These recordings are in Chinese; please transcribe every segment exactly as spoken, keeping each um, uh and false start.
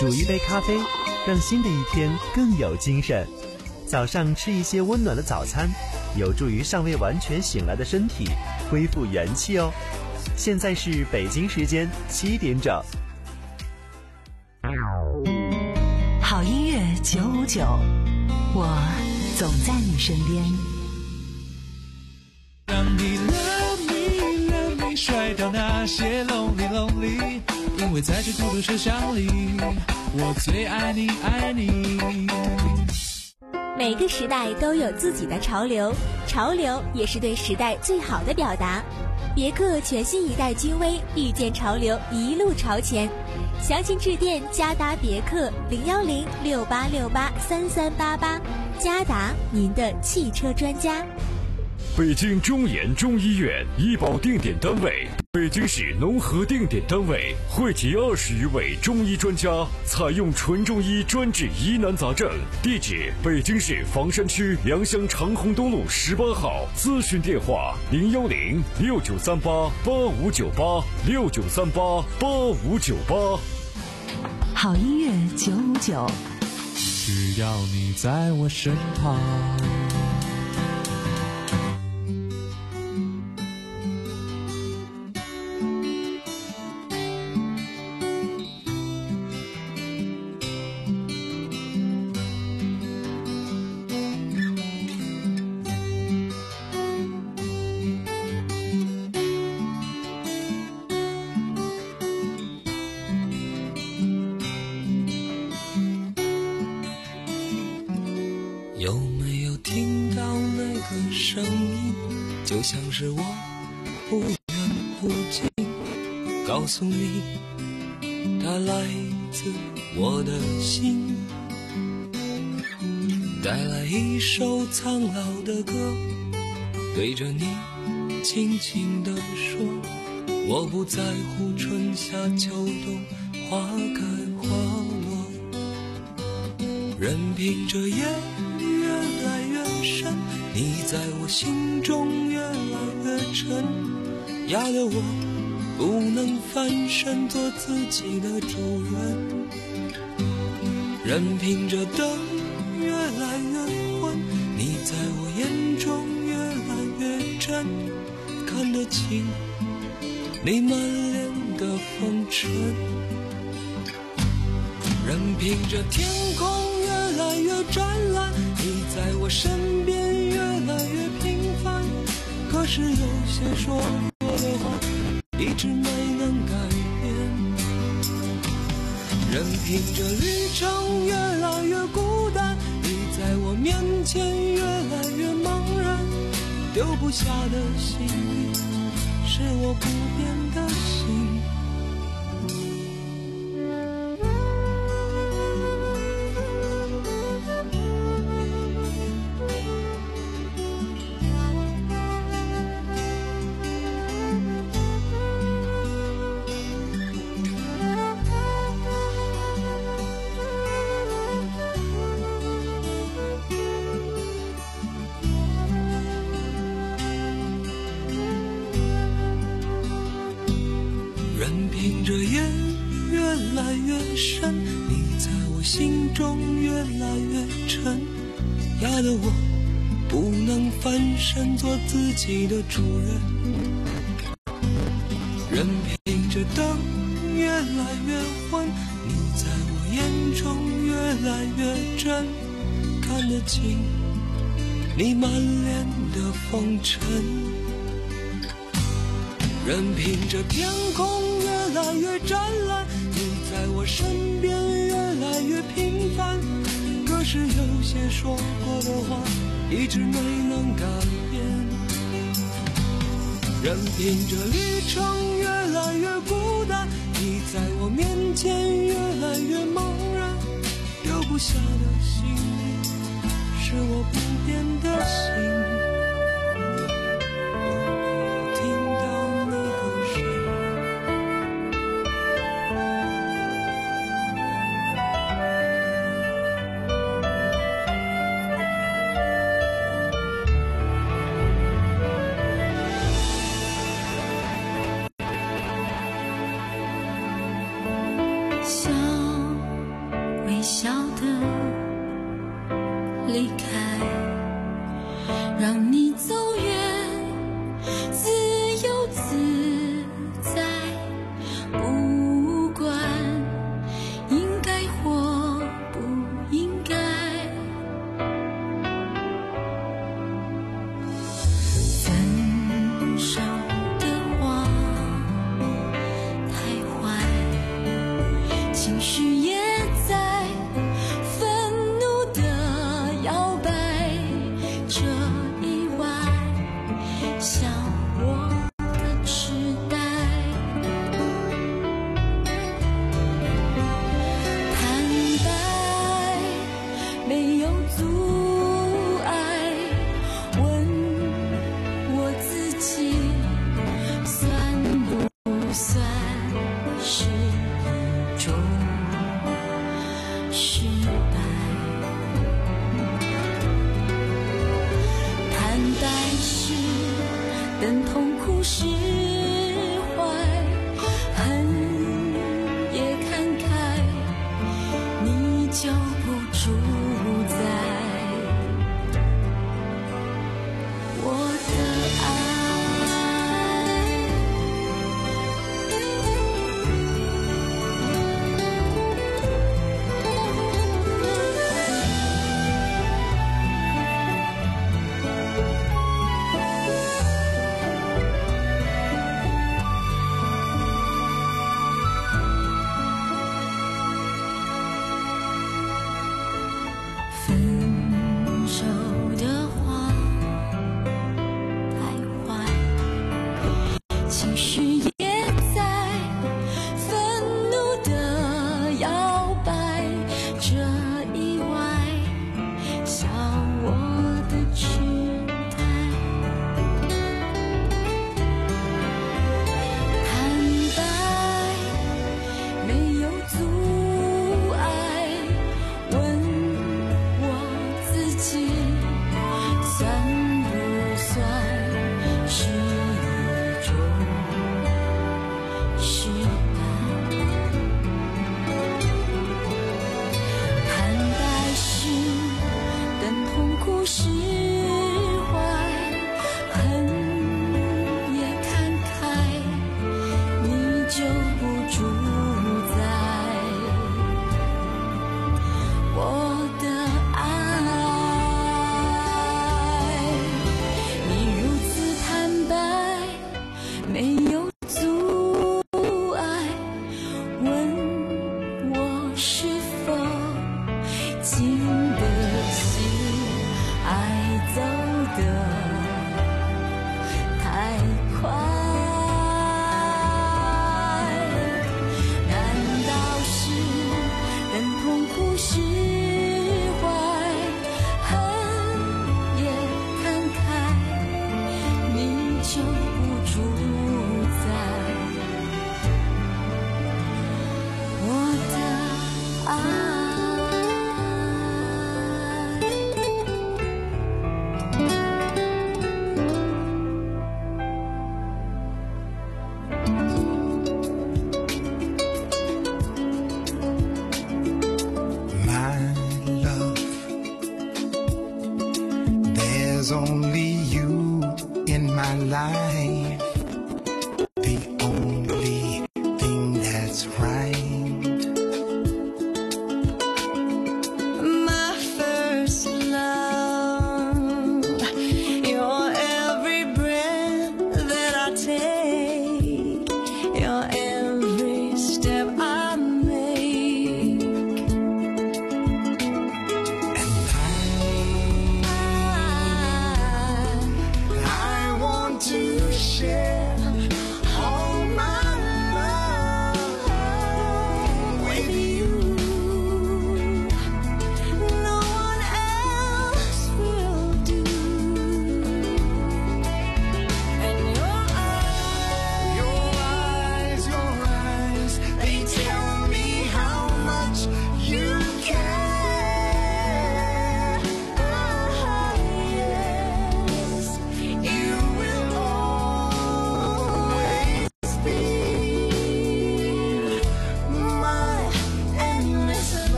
煮一杯咖啡，让新的一天更有精神。早上吃一些温暖的早餐，有助于尚未完全醒来的身体恢复元气哦。现在是北京时间七点整。 好音乐九五九，我总在你身边。 让你 love me love me 甩掉那些 lonely lonely， 因为在这孤独车厢里，我最爱你爱你。 每个时代都有自己的潮流，潮流也是对时代最好的表达。别克全新一代君威，遇见潮流，一路朝前。详情致电嘉达别克零幺零六八六八三三八八，嘉达您的汽车专家。 北京中研中医院医保定点单位，北京市农合定点单位，汇集二十余位中医专家，采用纯中医专治疑难杂症。地址：北京市房山区良乡长虹东路十八号。咨询电话：零幺零六九三八八五九八六九三八八五九八。 好音乐九五九， 只要你在我身旁。 有没有听到那个声音，就像是我忽远忽近，告诉你它来自我的心，带来一首苍老的歌，对着你轻轻地说，我不在乎春夏秋冬花开花落，任凭这夜越来越深，你在我心中越来越沉，压得我不能翻身做自己的主人。任凭这灯越来越昏，你在我眼中越来越真，看得清你满脸的风尘。任凭这天空越来越湛蓝，你在我身边越来越平凡，可是有些说过的话一直没能改变。任凭这旅程越来越孤单，你在我面前越来越茫然，丢不下的心是我不变的心。任凭这夜越来越深，你在我心中越来越沉，压得我不能翻身做自己的主人。任凭这灯越来越昏，你在我眼中越来越真，看得清你满脸的风尘。任凭这天空越来越湛蓝，你在我身边越来越平凡，可是有些说过的话一直没能改变。任凭这旅程越来越孤单，你在我面前越来越茫然，丢不下的心是我不变的心。 痛苦释怀，恨也看开，你就不住在我的爱。分手的话太坏，情绪也在愤怒的摇摆，这意外笑我的痴呆，坦白没有阻碍，问算不算是一种失败？坦白时等痛苦释怀，恨也看开，你就不住在我的爱。没有阻碍，问我是否经得起爱走得太快？难道是等痛苦释怀，恨也看开，你就不住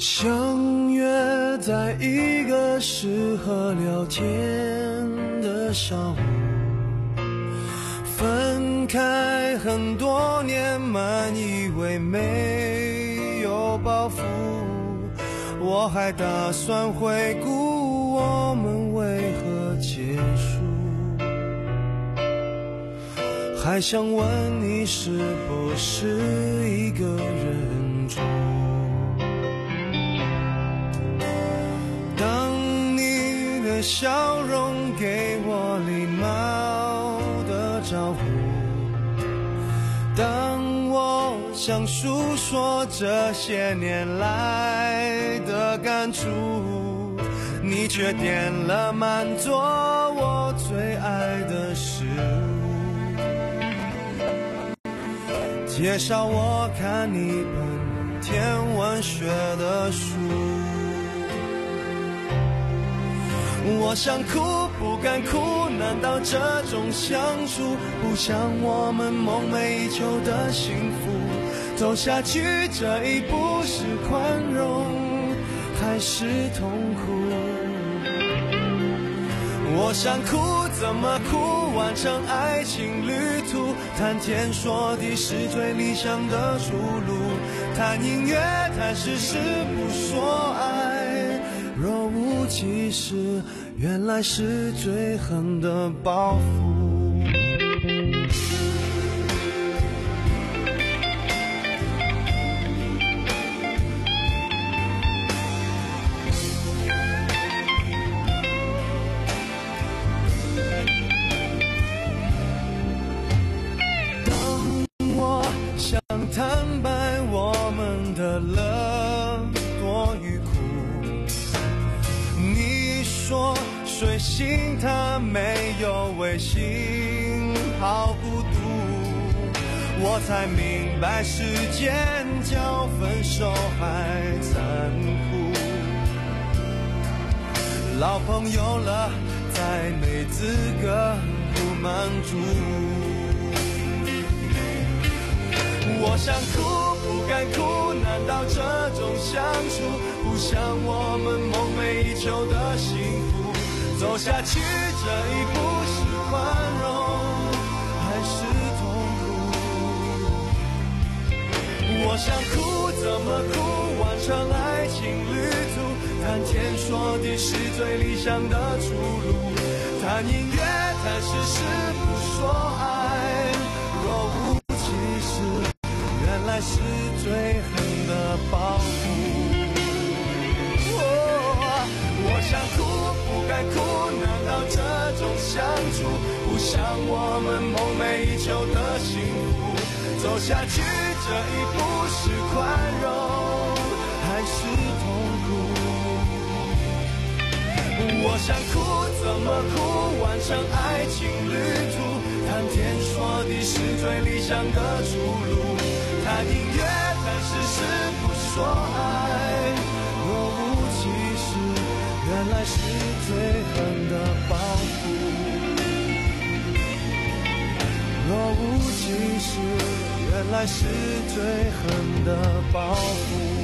相约在一个适合聊天的上午，分开很多年，满以为没有包袱，我还打算回顾我们为何结束，还想问你是不是一个人住。当你的笑容给我礼貌的招呼，当我想诉说这些年来的感触，你却点了满桌我最爱的食物，介绍我看一本天文学的书。我想哭不敢哭，难道这种相处不像我们梦寐以求的幸福？走下去这一步是宽容还是痛苦？我想哭怎么哭，完成爱情旅途，谈天说地是最理想的出路，谈音乐谈事实不说爱，若无其事原来是最狠的报复。坦白我们的乐多与苦，你说水星它没有卫星好孤独，我才明白世间叫分手还残酷，老朋友了再没资格不满足。我想哭不敢哭，难道这种相处不像我们梦寐以求的幸福？走下去这一步是宽容还是痛苦？我想哭怎么哭，完成爱情旅途，谈天说地是最理想的出路，谈音乐谈事实不说爱，若无其事原来是最狠的报复。哦，我想哭不敢哭，难道这种相处不像我们梦寐以求的幸福？走下去这一步是宽容还是痛苦？我想哭怎么哭，完成爱情旅途，谈天说地是最理想的出路，谈音乐谈事实不说爱，若无其事原来是最狠的报复，若无其事原来是最狠的报复。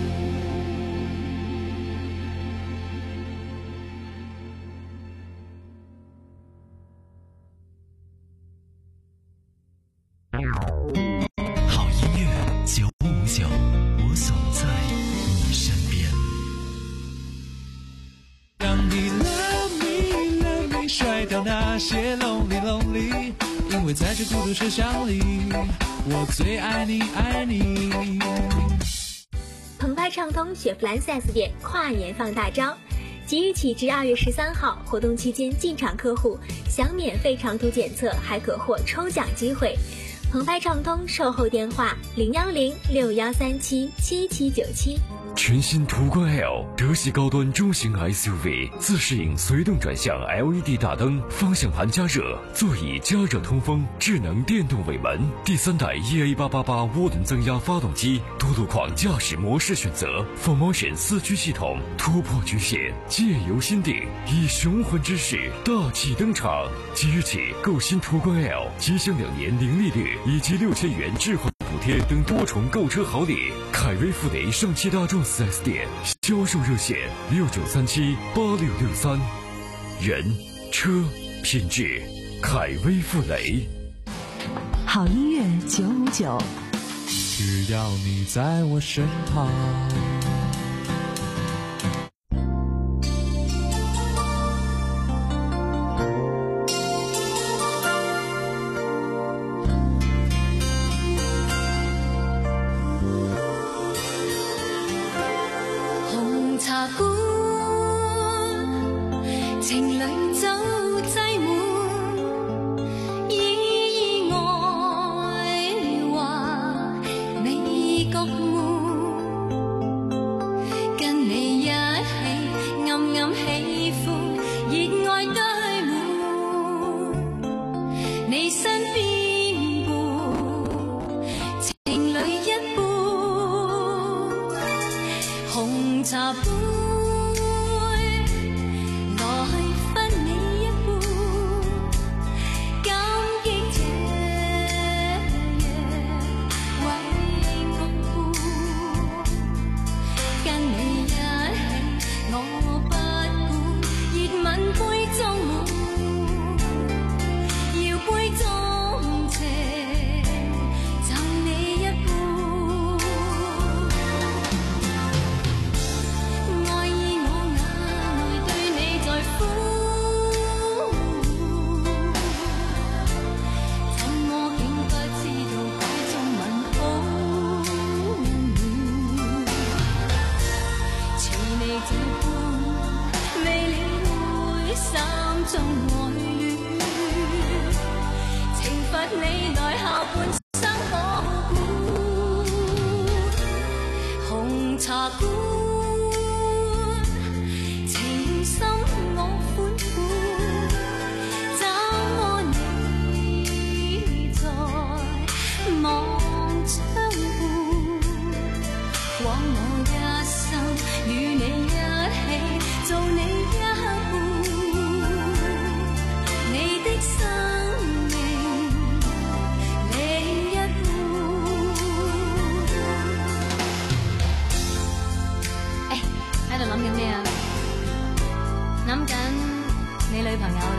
好音乐九五九，我总在你身边。 让你 love me love me 甩掉那些 lonely lonely， 因为在这孤独车厢里，我最爱你爱你。 澎湃畅通雪佛兰 四 S 店跨年放大招，即日起至二月十三号，活动期间进场客户享免费长途检测，还可获抽奖机会。澎湃畅通售后电话零幺零六幺三七七七九七。 全新途观 L 德系高端中型 S U V， 自适应随动转向 L E D 大灯，方向盘加热，座椅加热通风，智能电动尾门，第三代 E A 八八八 涡轮增压发动机，多路况驾驶模式选择 ，four motion 四驱系统，突破局限，借由心定，以雄浑之势大气登场。即日起购新途观 L，即享两年零利率以及六千元置换补贴等多重购车好礼。凯威富雷上汽大众 四 S 店销售热线六九三七八六六三。人车品质，凯威富雷。 好音乐九五九， 只要你在我身旁。 红茶館，情侶酒擠滿，意外話美覺悶，跟你一起暗暗喜歡，熱愛堆滿，你身邊伴，情侶一般，紅茶杯。茶館，情深我款款，找我你在望窗畔，枉我一生與你一起做你一半，你的生命另一半。喺度諗緊咩啊？諗緊你女朋友咧？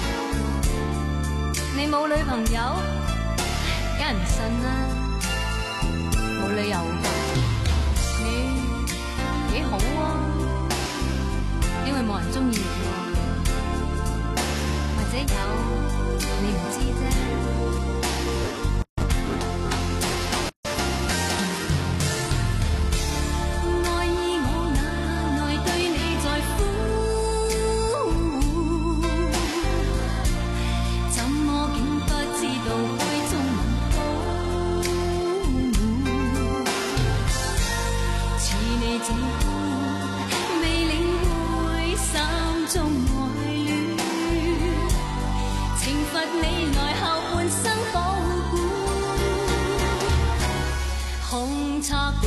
你冇女朋友，梗係唔信啦，冇理由㗎。你幾好啊，因為冇人中意你喎，或者有你唔知啫。紅茶館，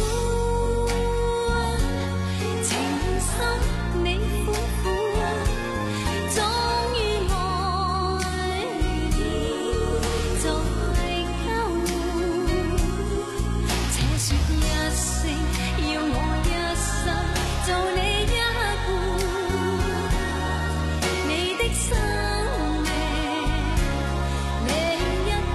情深你款款，終於愛意再交換。且說一聲，要我一生做你一半，你的生命另一半。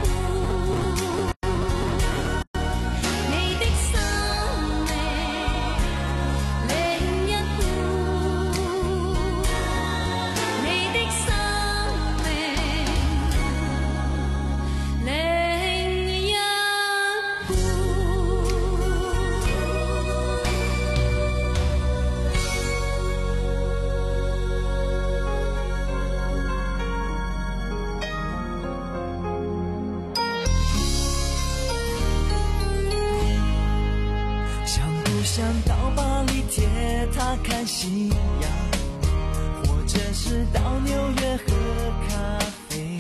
想到巴黎铁塔看夕阳，或者是到纽约喝咖啡。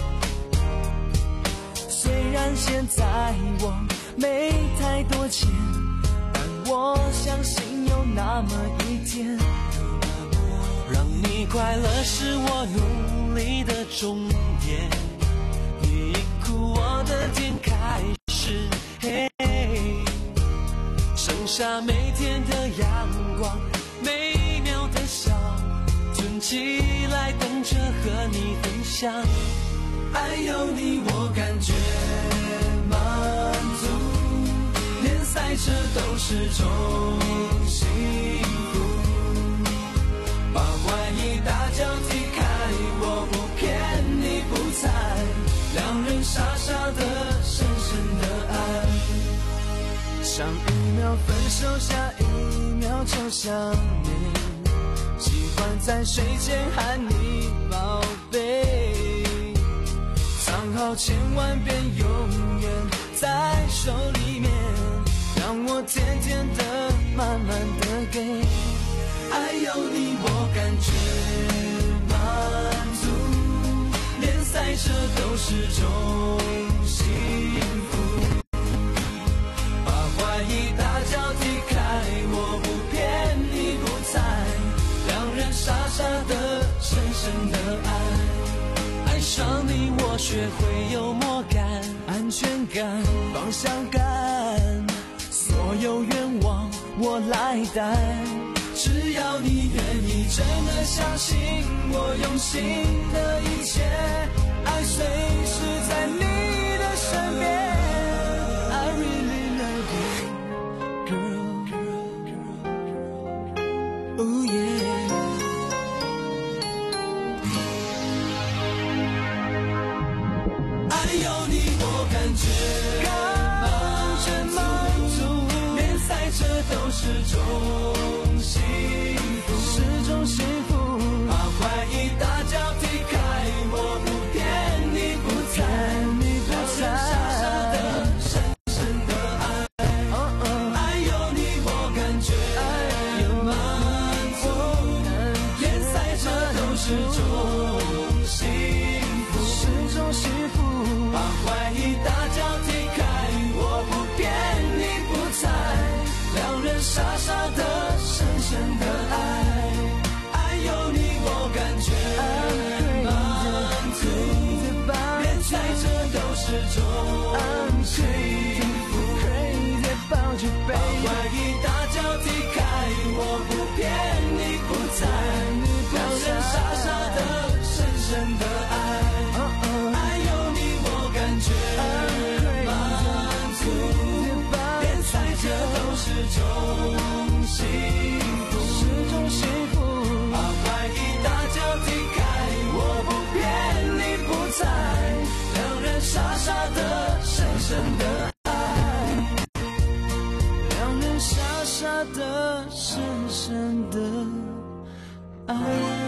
虽然现在我没太多钱，但我相信有那么一天， 让你快乐是我努力的终点。你一哭，我的天开始黑。 下每天的阳光，美妙的笑，存起来等着和你分享。爱有你我感觉满足，连赛车都是种幸福。把怀疑大脚踢开，我不骗你不猜，两人傻傻的深深的爱。上一秒分手，下一秒就想你，喜欢在睡前喊你宝贝，藏好千万遍永远在手里面，让我甜甜的慢慢的给。爱有你我感觉满足，连赛车都是种幸福。把怀疑大脚踢开，我不骗你不猜，两人傻傻的深深的爱。爱上你我学会幽默感，安全感，方向感，所有愿望我来担。只要你愿意真的相信我用心的一切，爱随时在你的身边。 I really love you, girl, oh yeah。 爱有你我感觉感觉满足，连赛车都是种幸福，是种幸福。把怀疑大脚踢开，我不骗你不猜，你不猜，傻傻的深深的爱。哦哦，爱有你我感觉满足，连赛车都是种幸福，是种幸福。把怀疑大脚踢开，我不骗你不猜，两人傻傻的深深的爱。爱有你我感觉满足，连赛车都是种幸福。把怀疑大脚踢开，我不骗你不猜，两人傻傻的深深的爱。爱有你我感觉满足，连赛车都是种幸福，是种幸福。把怀疑大脚踢开，我不骗你不猜，两人傻傻的深深的爱，两人傻傻的深深的爱。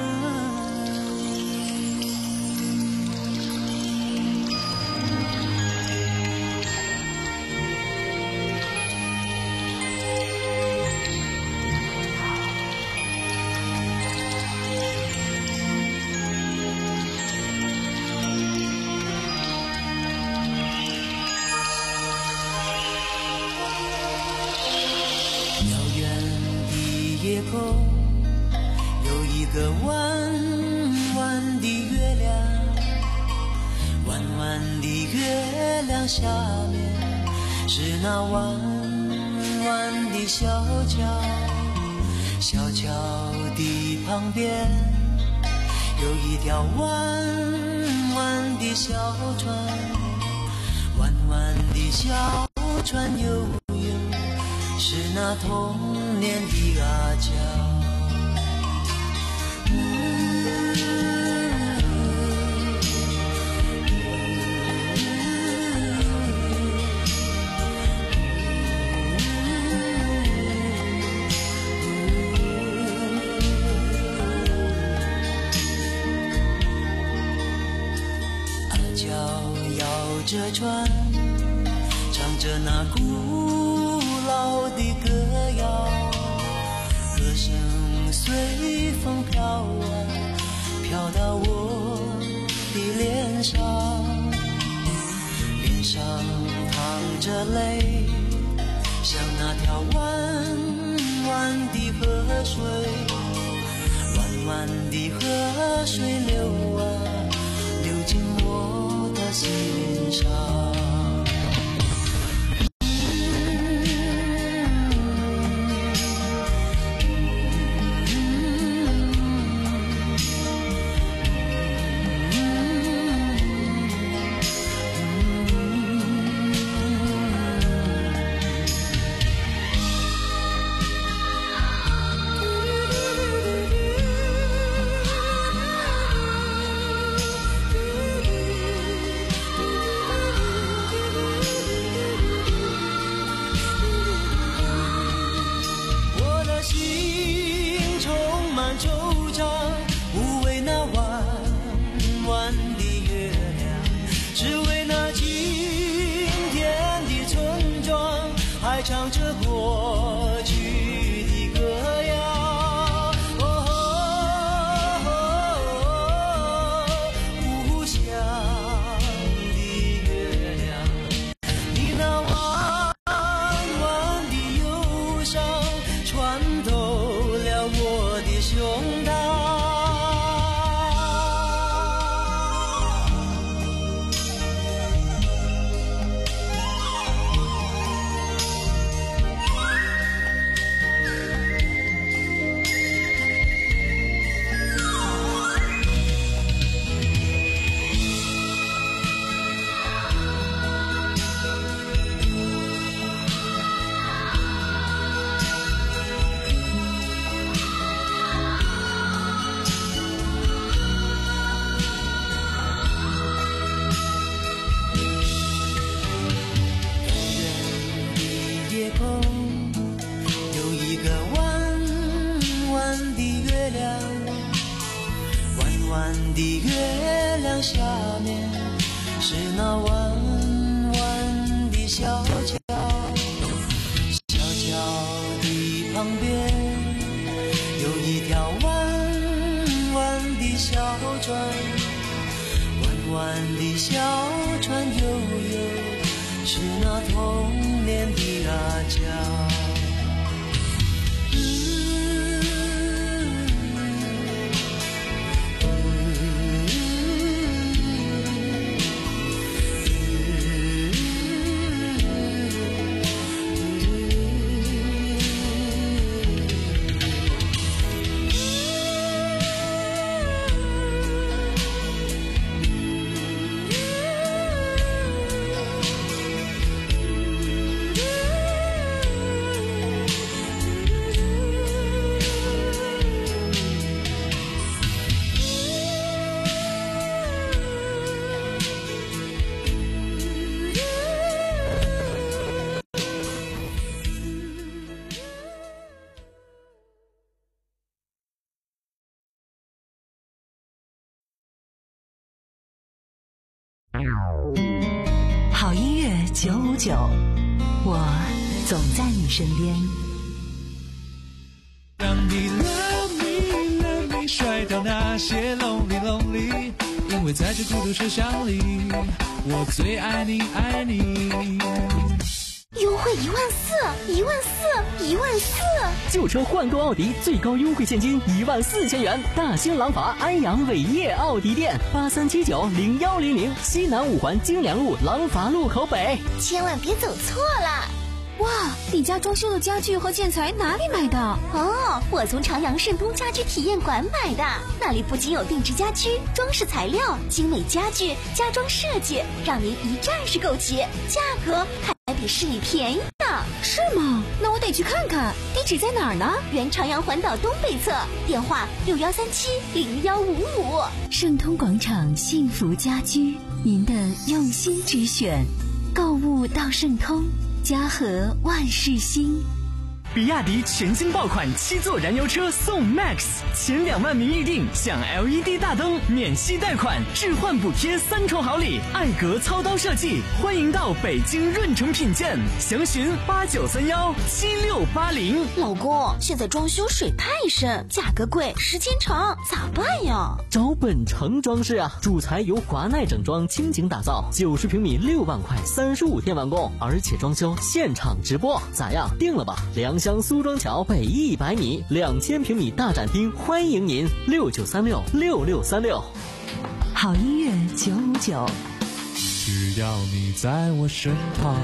夜空有一个弯弯的月亮，弯弯的月亮下面是那弯弯的小桥，小桥的旁边有一条弯弯的小船，弯弯的小船悠悠是那童年的阿娇。阿娇摇着船，唱着那古老的歌谣，歌声随风飘啊，飘到我的脸上，脸上淌着泪，像那条弯弯的河水，弯弯的河水流啊，流进我的心上。 唱着过去的歌谣。哦，故乡的月亮，你那弯弯的忧伤穿透了我的胸膛。的月亮下面是那弯弯的小桥，小桥的旁边有一条弯弯的小船，弯弯的小船悠悠是那童年的阿娇。 好音乐九五九，我总在你身边。 让你 love me love me 甩掉那些 lonely lonely， 因为在这孤独车厢里，我最爱你爱你。 优惠一万四，一万四，一万四！ 旧车换购奥迪最高优惠现金一万四千元。大兴廊坊安阳伟业奥迪店八三七九零幺零零，西南五环京良路廊坊路口北。 千万别走错了！ 哇，你家装修的家具和建材哪里买的？ 哦，我从长阳盛东家居体验馆买的，那里不仅有定制家居、装饰材料、精美家具、家装设计，让您一站式购齐，价格还比市里便宜呢。 是吗？那我得去看看。地址在哪儿呢？ 原长阳环岛东北侧，电话六幺三七零幺五五。 盛通广场幸福家居，您的用心之选，购物到盛通，家和万事兴。 比亚迪全新爆款七座燃油车送 Max， 前两万名预定享 L E D 大灯、免息贷款、置换补贴三重好礼，艾格操刀设计，欢迎到北京润城品鉴，详询八九三幺七六八零。 老公，现在装修水太深，价格贵，时间长，咋办呀？ 找本城装饰啊，主材由华奈整装倾情打造，九十平米六万块，三十五天完工，而且装修现场直播，咋样？定了吧？良乡苏庄桥北一百米，两千平米大展厅，欢迎您六九三六六六三六。 好音乐九五九， 只要你在我身旁。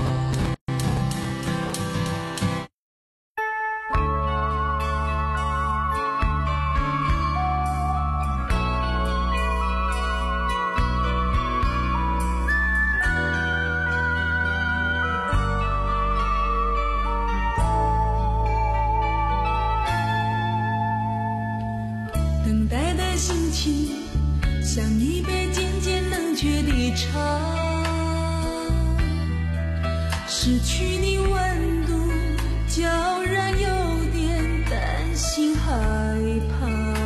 等待的心情像一杯渐渐冷却的茶，失去你温度悄然有点担心害怕。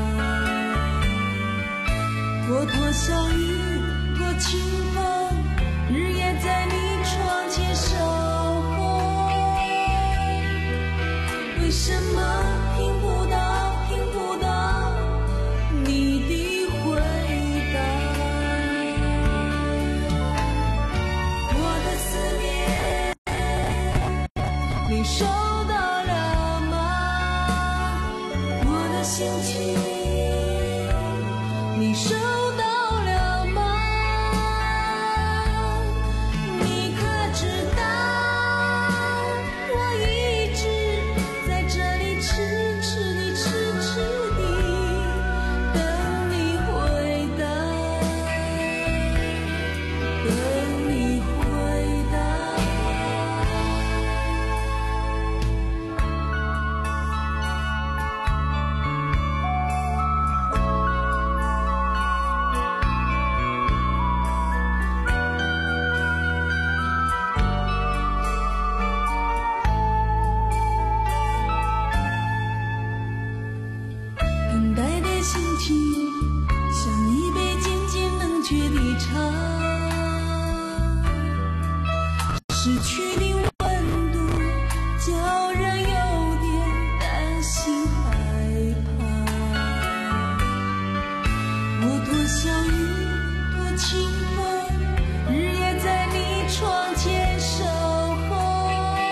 过多少雨，过清风，日夜在你窗前守候。 什么听不到听不到你的回答？我的思念你收到了吗？我的心情你收到了吗？你可知道我一直在这里痴痴地痴痴地等你回答，等你回答。等待的心情像一杯渐渐冷却的茶，失去的温度叫人有点担心害怕。我多想雨多清风，日夜在你窗前守候，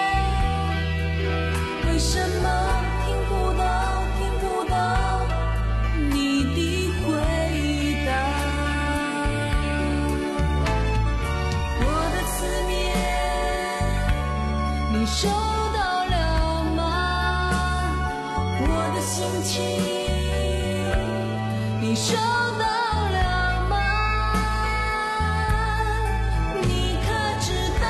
为什么听不到听不到你的回答？我的思念你收到了吗？我的心情你收到了吗？你可知道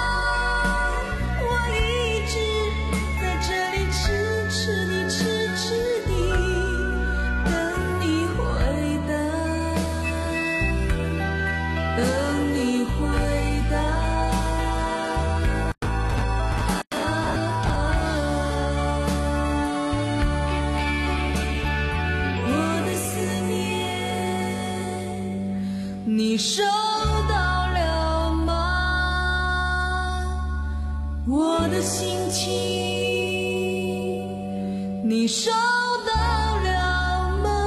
我一直在这里痴痴地痴痴地等你回答，等你回答。我的思念你收到了吗？我的心情你收到了吗？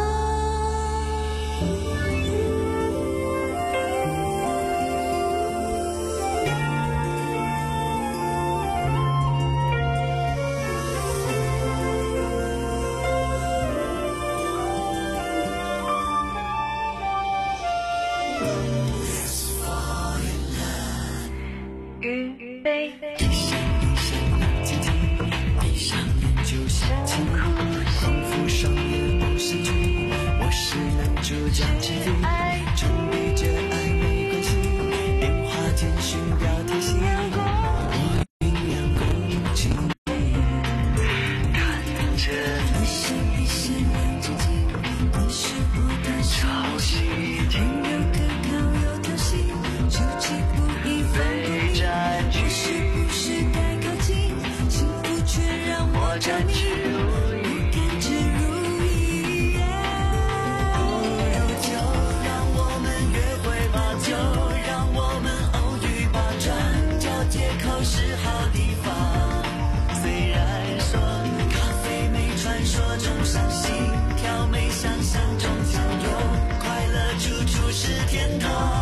预备闭上闭上眼睛睛，闭上眼就想起你，仿佛上演偶像剧，我是男主角之一，真与这爱没关系，电话简讯标贴信，我酝酿攻击你，看着你闭上眼睛睛，你是我的潮汐，温柔可靠又讨喜，手机不易放过你，我是不是该靠近，幸福却让我着迷，我甘之如饴。不如就让我们约会吧，就让我们偶遇吧，转角街口是好地方。虽然说咖啡没传说中伤心，跳没想象中相拥，快乐处处是天堂。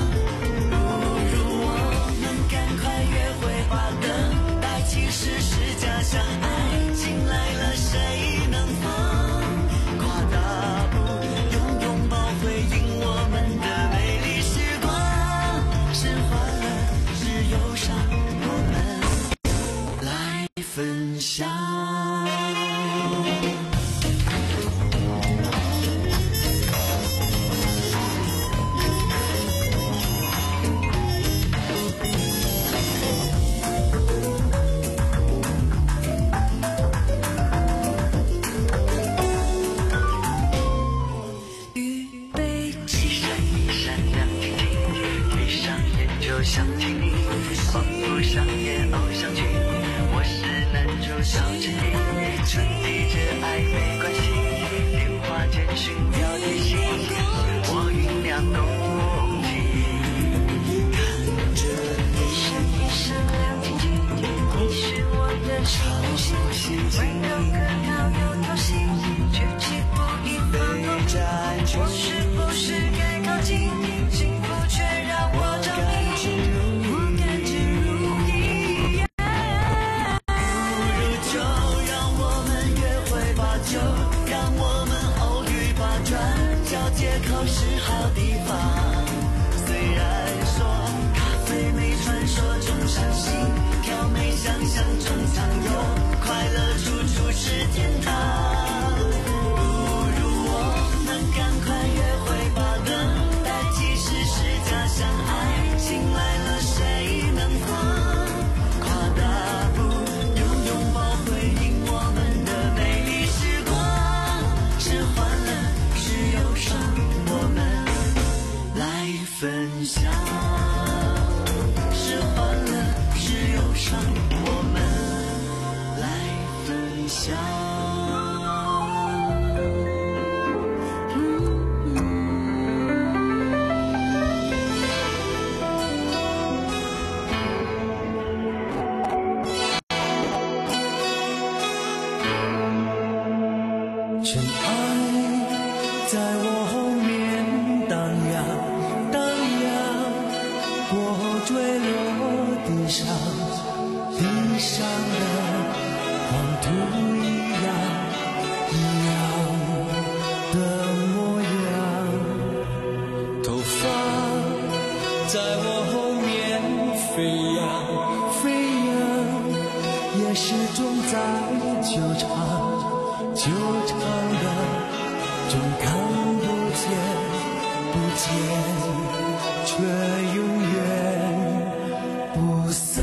其实是假象，爱情来了谁能防？跨大步，用拥抱回应我们的美丽时光，是欢乐是忧伤，我们来分享。想起你，仿佛上演偶像剧，我是男主角之一，纯粹这爱没关系，电话简讯标贴信，我酝酿攻击，看着你是一闪亮晶晶，你是我的潮汐。 心情，温柔可靠又偷袭，举起不一放纵，我是不是该靠近？幸福却让我着迷，我甘之如饴。不如就让我们约会吧，就让我们偶遇吧，转角街口是好地方。虽然说咖啡没传说中伤心，挑没想象中藏有快乐，处处是天堂。不如我们赶快约会吧，等待即使是假象，爱情来了谁能防？跨大步，用拥抱回应我们的美丽时光，是欢乐是忧伤，我们来分享。是欢乐是忧伤，我们来分享。尘埃在我后面荡漾荡漾，过后坠落地上，地上的黄土一样一样的模样。头发在我后面飞扬飞扬，也始终在纠缠纠缠的，总看不见不见，却永远不散。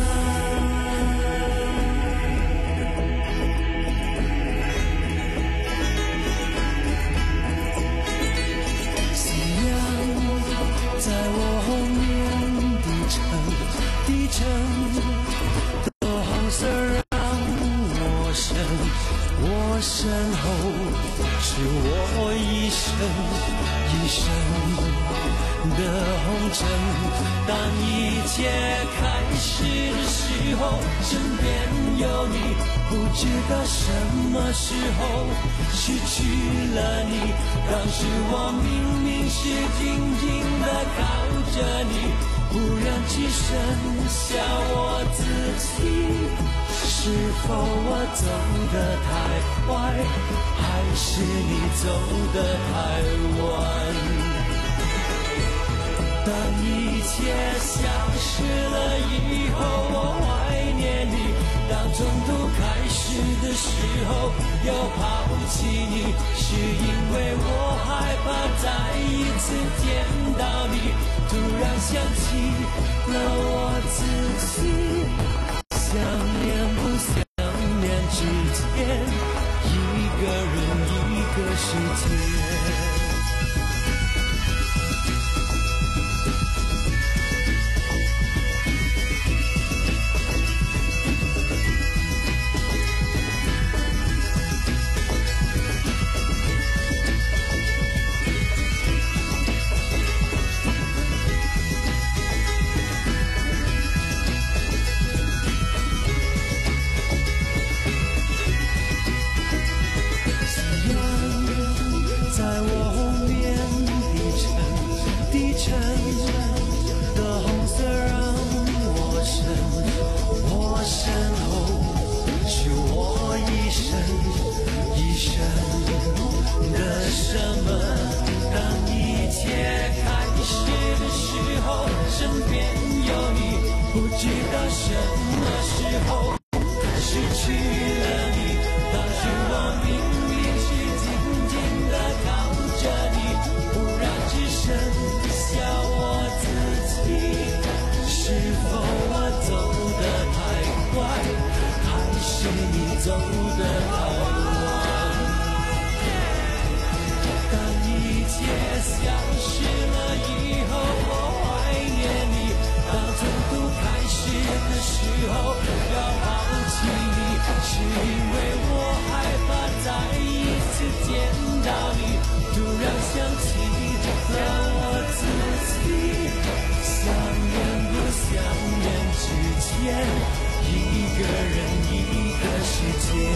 夕阳在我后面低沉低沉的红色，让我身我身后是我一生一生的红尘。当一切开始的时候，身边有你，不知道什么时候失去了你。当时我明明是紧紧地靠着你，忽然只剩下我自己。是否我走得太快，还是你走得太晚？当一切消失了以后，我怀念你。当从头开始的时候，又抛弃你，是因为我害怕再一次见到你。突然想起了我自己。想念不想念之间，一个人一个世界。一个人一个世间。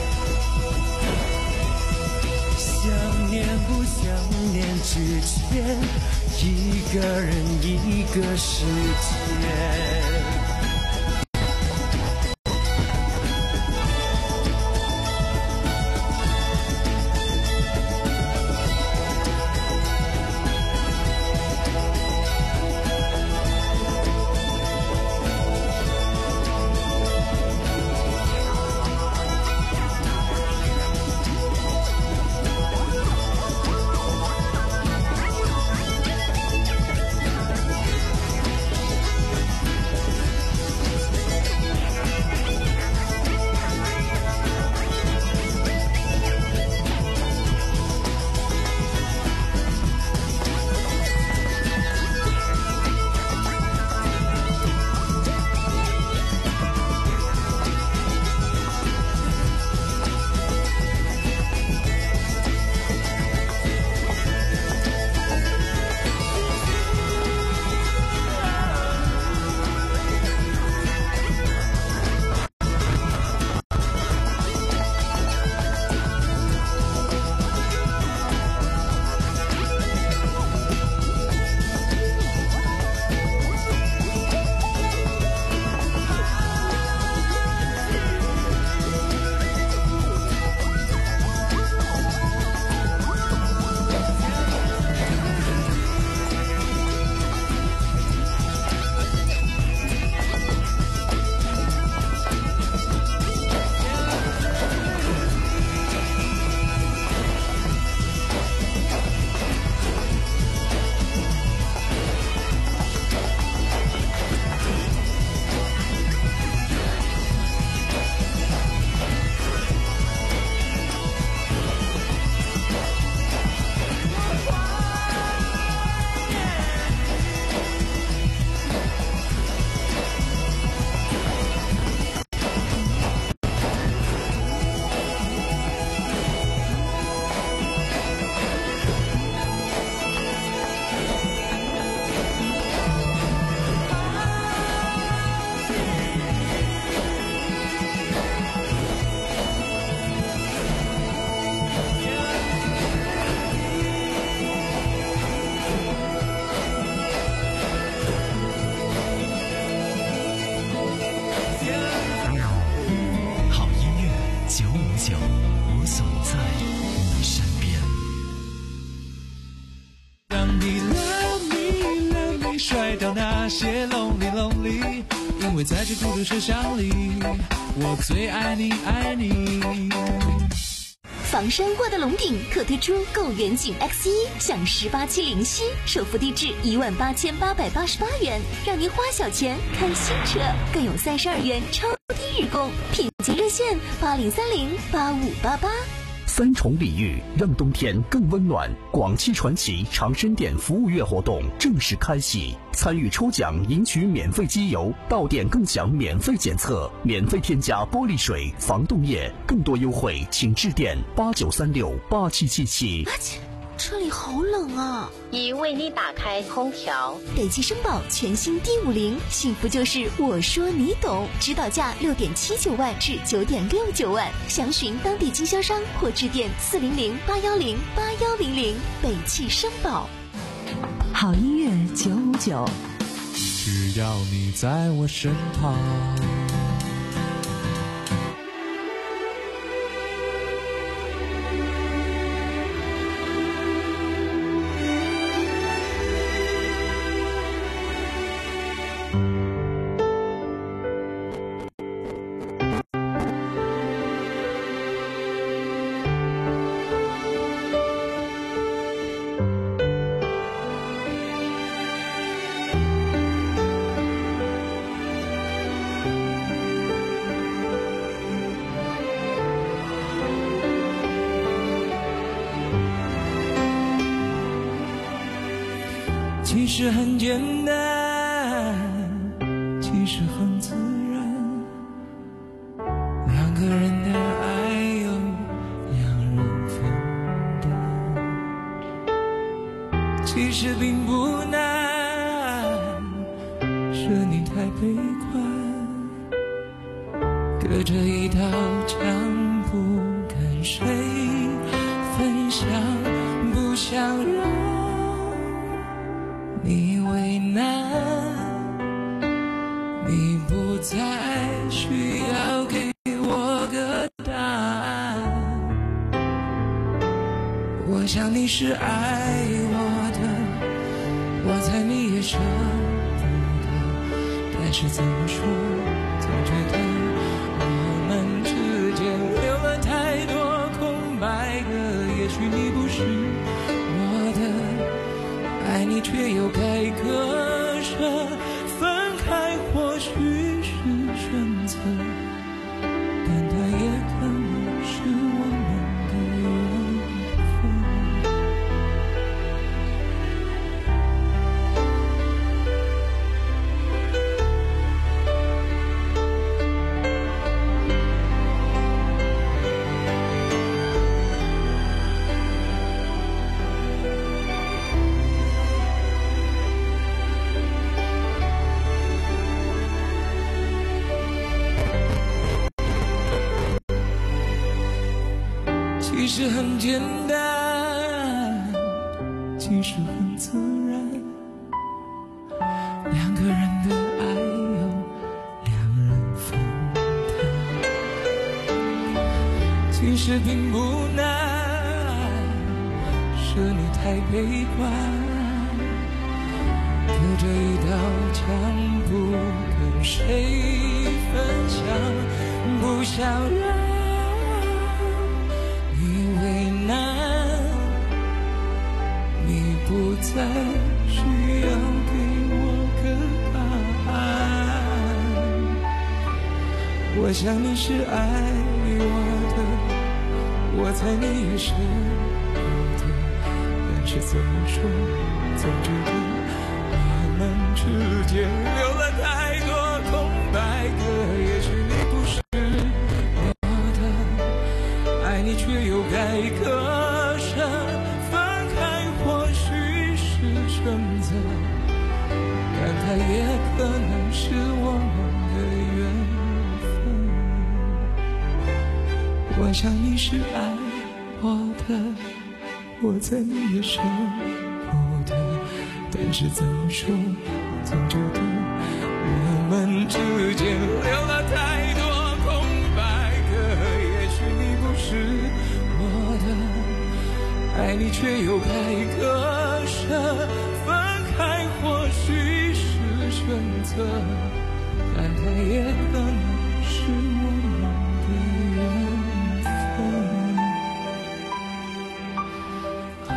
想念不想念之间，一个人一个世界。 那些 lonely lonely， 因为在这孤独车厢里，我最爱你爱你。 房山沃德龙鼎特推出购远景 X 一 享十八期零息，首付低至一万八千八百八十八元，让您花小钱看新车，更有三十二元超低日供，品鉴热线八零三零八五八八。 三重礼遇，让冬天更温暖。广汽传祺长生店服务月活动正式开启，参与抽奖赢取免费机油，到店更享免费检测，免费添加玻璃水、防冻液，更多优惠请致电八九三六八七七七。 这里好冷啊！ 已为你打开空调。 北汽绅宝全新 D 五零，幸福就是我说你懂，指导价六点七九万至九点六九万，详询当地经销商或致电四零零八幺零八幺零零。北汽绅宝。 好音乐九五九， 只要你在我身旁。 其实很简单，其实很自然，两个人的爱由两人分担。其实并不难，是你太悲观， 隔着一道墙，不跟谁分享，不想让你为难，你不再需要给我个答案。我想你是爱我的，我猜你也舍不得，但是怎么说，总觉得我们之间留了太多空白格。也许你不是我的，爱你却又该割舍，分开或许是选择，但它也可能是我们的缘分。其实很简单，其实很自然，两个人的爱由两人分担。其实并不难，是你太悲观，隔着一道墙，不跟谁分享，不想让不再需要给我个答案。我想你是爱我的，我猜你也舍不得，但是怎么说，总觉得我们之间留了太多空白格。也许你不是我的，爱你却又该割舍，选择，但它也可能是我们的缘分。我想你是爱我的，我猜你也舍不得，但是怎么说，总觉得我们之间留了太多空白格。也许你不是我的，爱你却又该割舍，分开或许是选择，但它也可能是我们的缘分。啊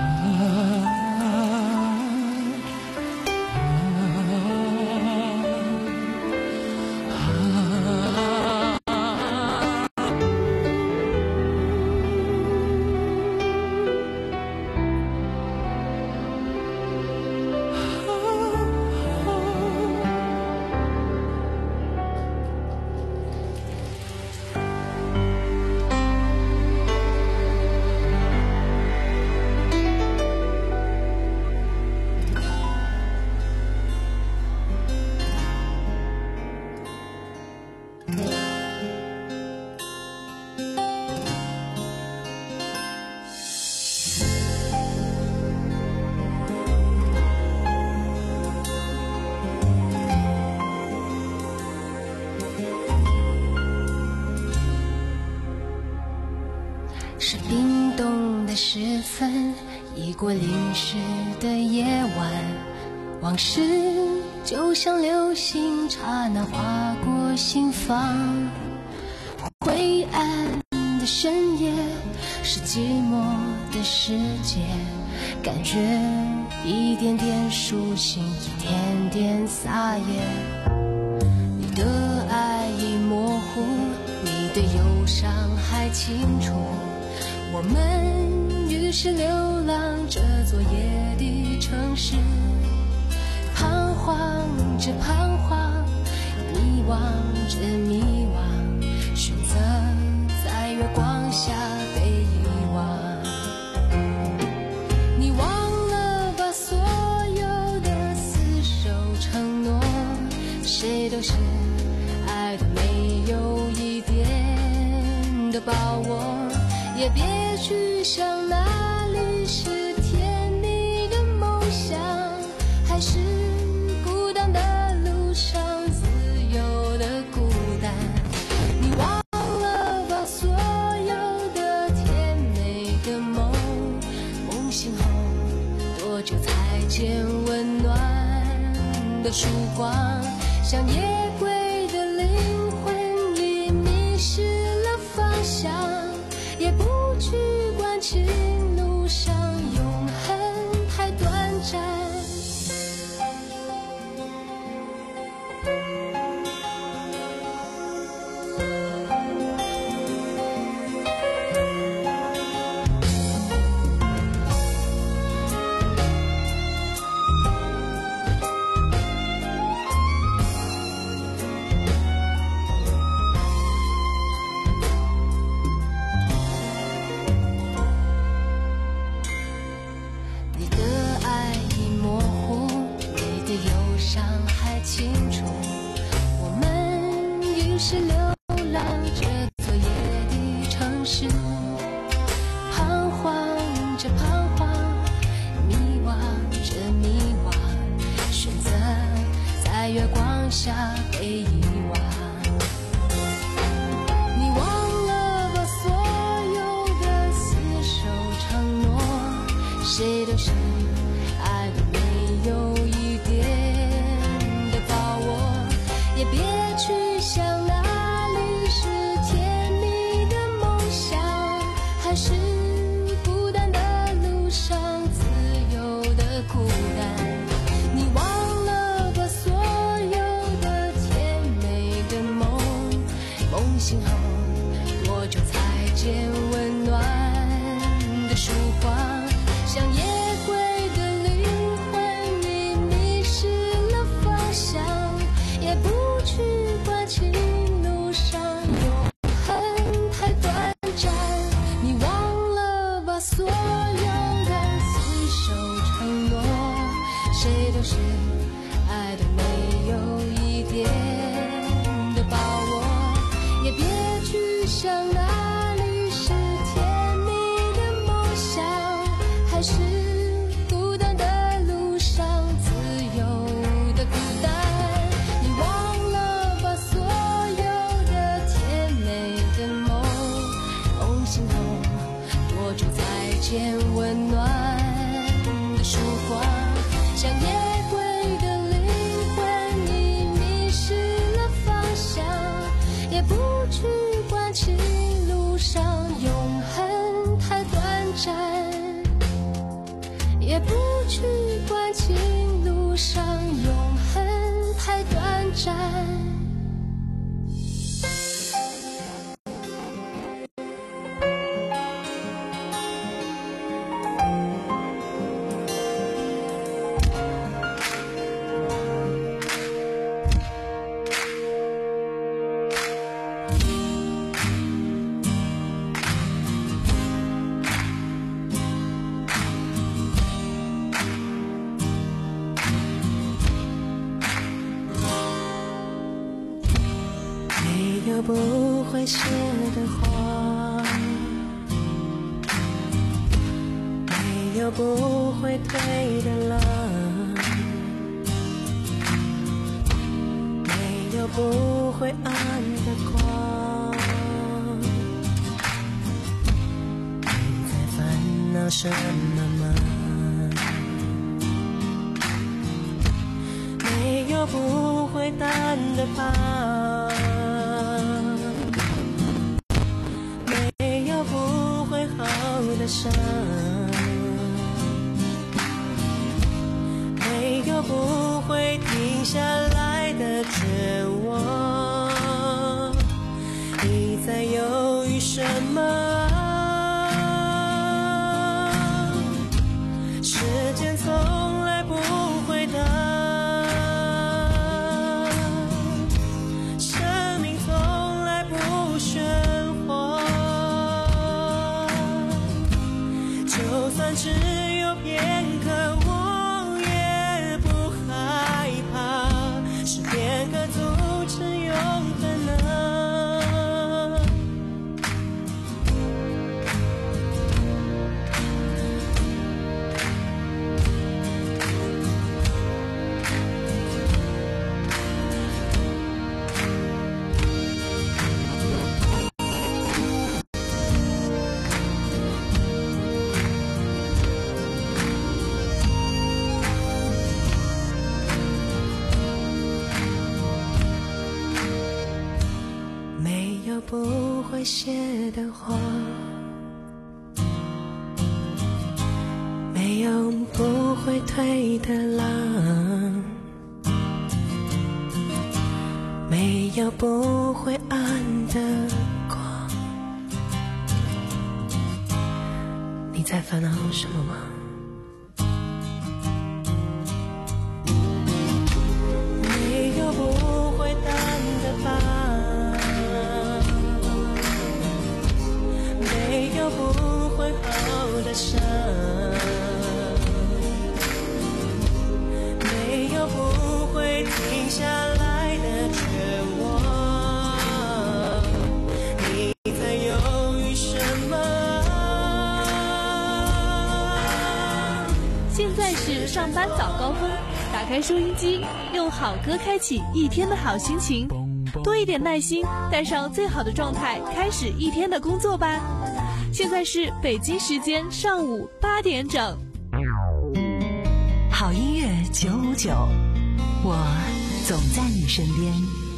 是冰冻的时分，已过淋湿的夜晚，往事就像流星，刹那划过心房。灰暗的深夜，是寂寞的世界，感觉一点点苏醒，一点点撒野。你的爱已模糊，你的忧伤还清楚，我们于是流浪这座夜的城市，彷徨着彷徨，迷惘着迷惘，选择在月光下被遗忘。你忘了把所有的厮守承诺，谁都是爱的没有一点抱我，也别去想哪里是甜蜜的梦想，还是孤单的路上自由的孤单。你忘了吧所有的甜美的梦，梦醒后多久才见温暖的曙光，像夜归的灵魂里迷失了方向，也不去管情路上永恒太短暂。是流浪这座夜的城市，彷徨着彷徨，迷惘着迷惘，选择在月光下被遗忘。你忘了吧所有的厮守承诺，谁都是爱的没有一点的把握，也别去想是孤单的路上自由的孤单。你忘了吧所有的甜美的梦，梦醒后多久才见温暖的曙光，像夜归的灵魂你迷失了方向，也不去管情路上永恒太短暂。所有的厮守承诺，谁都是爱的没有一点的把握，也别去想哪里是甜蜜的梦想，还是孤单的路上自由的孤单。你忘了吧所有的甜美的梦，梦醒后多久才见温暖的曙光，像夜归的灵魂你迷失了方向，也不去管情路上永恒太短暂，也不去管情路上永恒太短暂。 有不会谢的花，没有不会退的浪，没有不会暗的光。你在烦恼什么吗？没有不会淡的疤，的伤，没有不会停下来的绝望。你在犹豫什么啊？时间从来不会等，生命从来不喧哗。就算只有片刻，我也不害怕，是片刻阻止永恒啊。 有不会谢的花，没有不会退的浪，没有不会暗的光。你在烦恼什么吗？没有不会淡的疤，没有不会好的伤，没有不会停下来的绝望。你在犹豫什么？ 现在是上班早高峰，打开收音机，用好歌开启一天的好心情，多一点耐心，带上最好的状态，开始一天的工作吧。现在是北京时间上午八点整。 好音乐九五九，我总在你身边。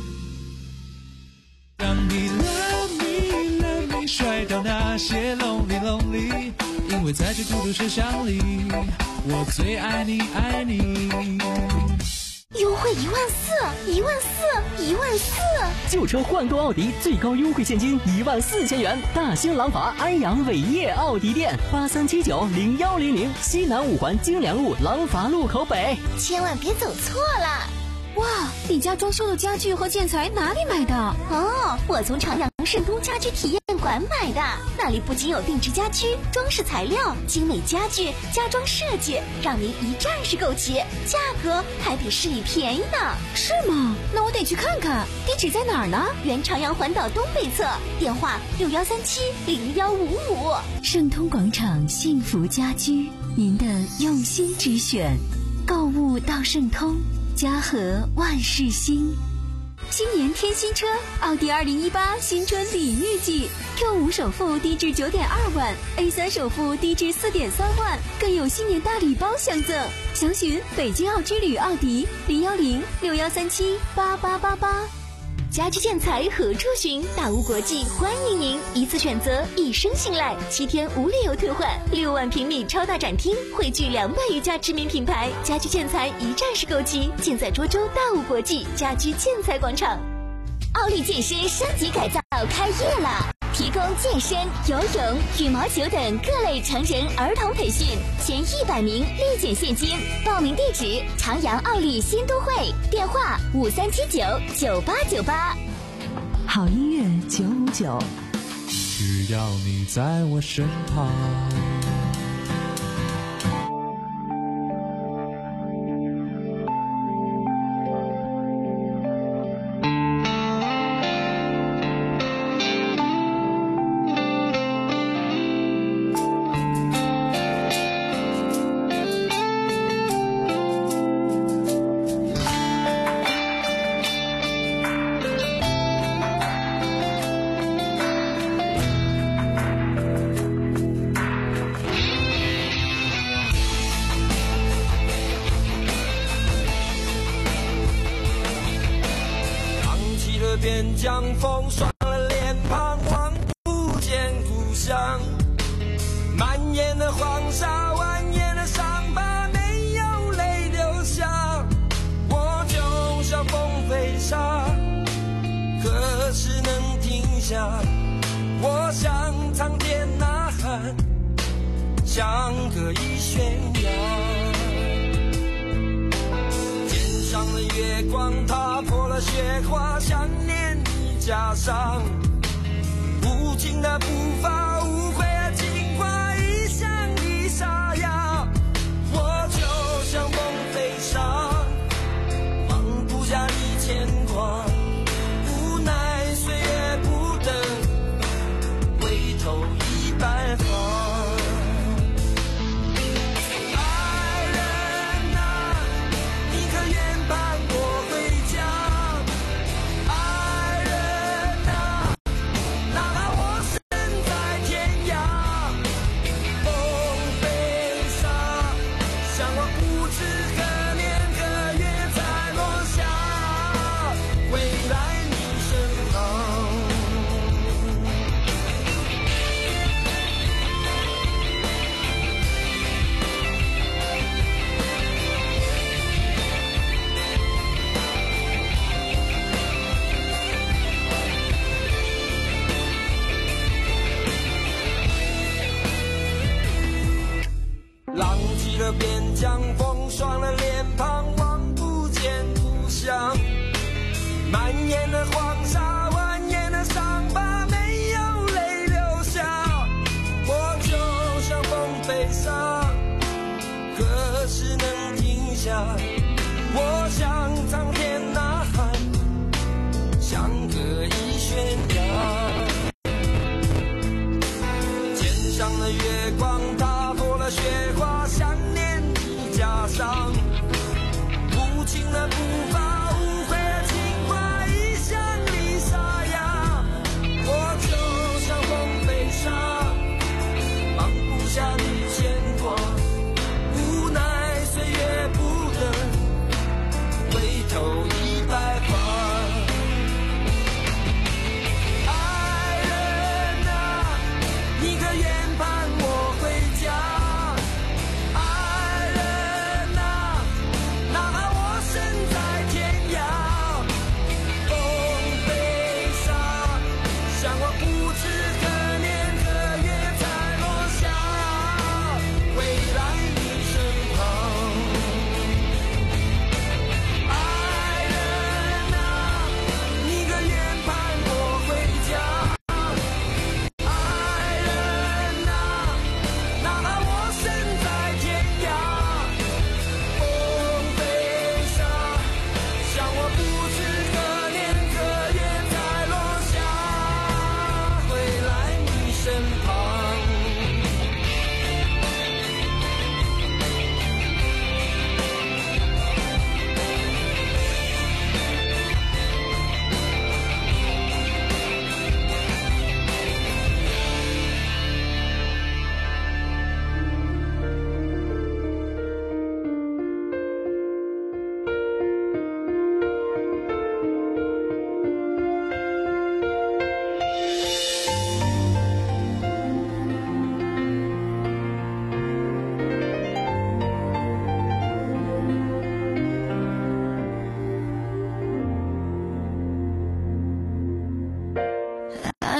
让你 love me love me 甩掉那些 lonely lonely， 因为在这孤独车厢里，我最爱你爱你。 优惠一万四，一万四，一万四！ 旧车换购奥迪最高优惠现金一万四千元，大兴廊坊安阳伟业奥迪店八三七九零幺零零，西南五环京良路廊坊路口北。 千万别走错了！ 哇，你家装修的家具和建材哪里买的？ 哦，我从长阳盛通家居体验馆买的，那里不仅有定制家居、装饰材料、精美家具、家装设计，让您一站式购齐，价格还比市里便宜呢。 是吗？那我得去看看。地址在哪儿呢？ 原长阳环岛东北侧，电话六幺三七零幺五五。 盛通广场幸福家居，您的用心之选，购物到盛通，家和万事兴。 新年添新车，奥迪二零一八新春礼遇季 ，Q 五首付低至九点二万 ，A 三首付低至四点三万，更有新年大礼包相赠。详询北京奥之旅奥迪零幺零六幺三七八八八八。家居建材何处寻？大屋国际欢迎您，一次选择，一生信赖，七天无理由退换，六万平米超大展厅，汇聚两百余家知名品牌，家居建材一站式购齐，尽在涿州大屋国际家居建材广场。奥利健身升级改造开业了，提供健身、游泳、羽毛球等各类成人、儿童培训，前一百名立减现金。报名地址：长阳奥利新都会，电话五三七九九八九八。 好音乐九五九， 只要你在我身旁。 边疆风霜了脸庞，望不见故乡。蔓延的黄沙，蜿蜒的伤疤，没有泪流下。我就像风飞沙，何时能停下？我像苍天呐喊，像可以悬崖。肩上的月光踏破了雪花，想念你加上无情的步伐，无悔的情话，一向一沙哑。我就像风飞沙，放不下你牵挂，无奈岁月不等，回头已白发。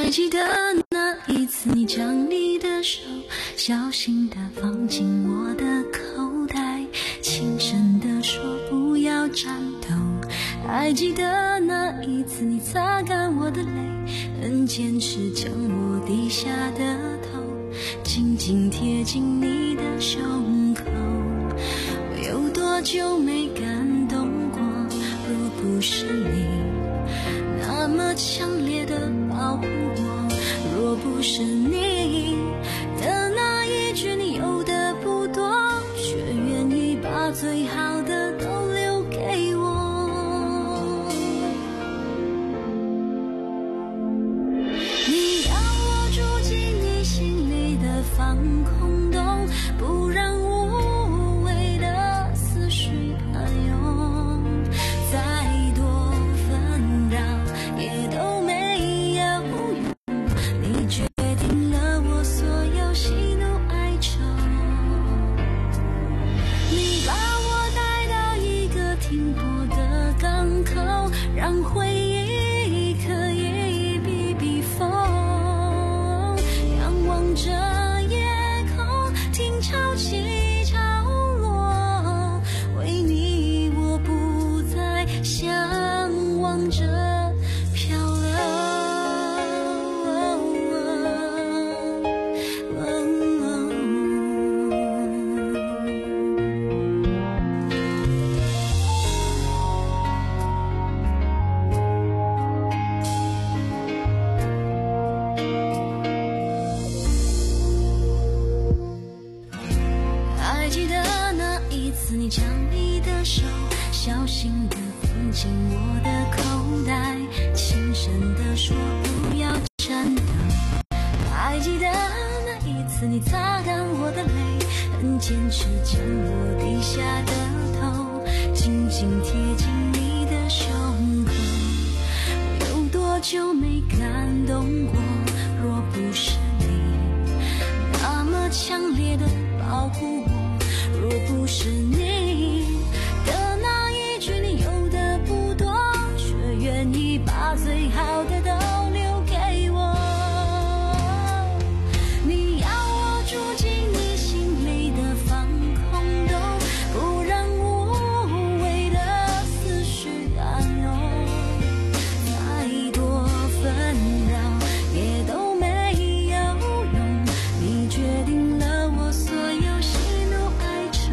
还记得那一次你将你的手小心地放进我的口袋，轻声地说不要颤抖。还记得那一次你擦干我的泪，很坚持将我低下的头紧紧贴近你的胸口。我有多久没感动过，若不是你那么强烈的保护我，若不是你的那一句你有的不多，却愿意把最好的都留给我。你让我住进你心里的防空洞，不让无谓的思绪攀涌，再多纷扰也都没有用。你决定了我所有喜怒哀愁，你把我带到一个停泊的港口，让回忆可以避避风，仰望着夜空，听潮起潮落，为你我不再向往着漂流。还记得那一次你将你的手小心地放进我的口袋，轻声地说不要颤抖。还记得那一次你擦干我的泪，很坚持将我低下的头紧紧贴近你的胸口。我有多久没感动过，若不是你那么强烈的保护我，若不是你的那一句你有的不多，却愿意把最好的都留给我。你要我住进你心里的防空洞，不让无谓的思绪暗涌，再多纷扰也都没有用。你决定了我所有喜怒哀愁，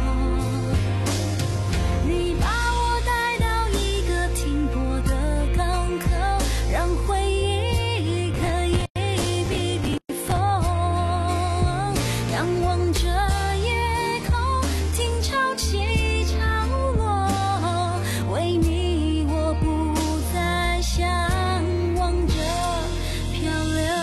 你把我带到一个停泊的港口，让回忆可以避避风，仰望着夜空，听潮起潮落，为你我不再向往着漂流。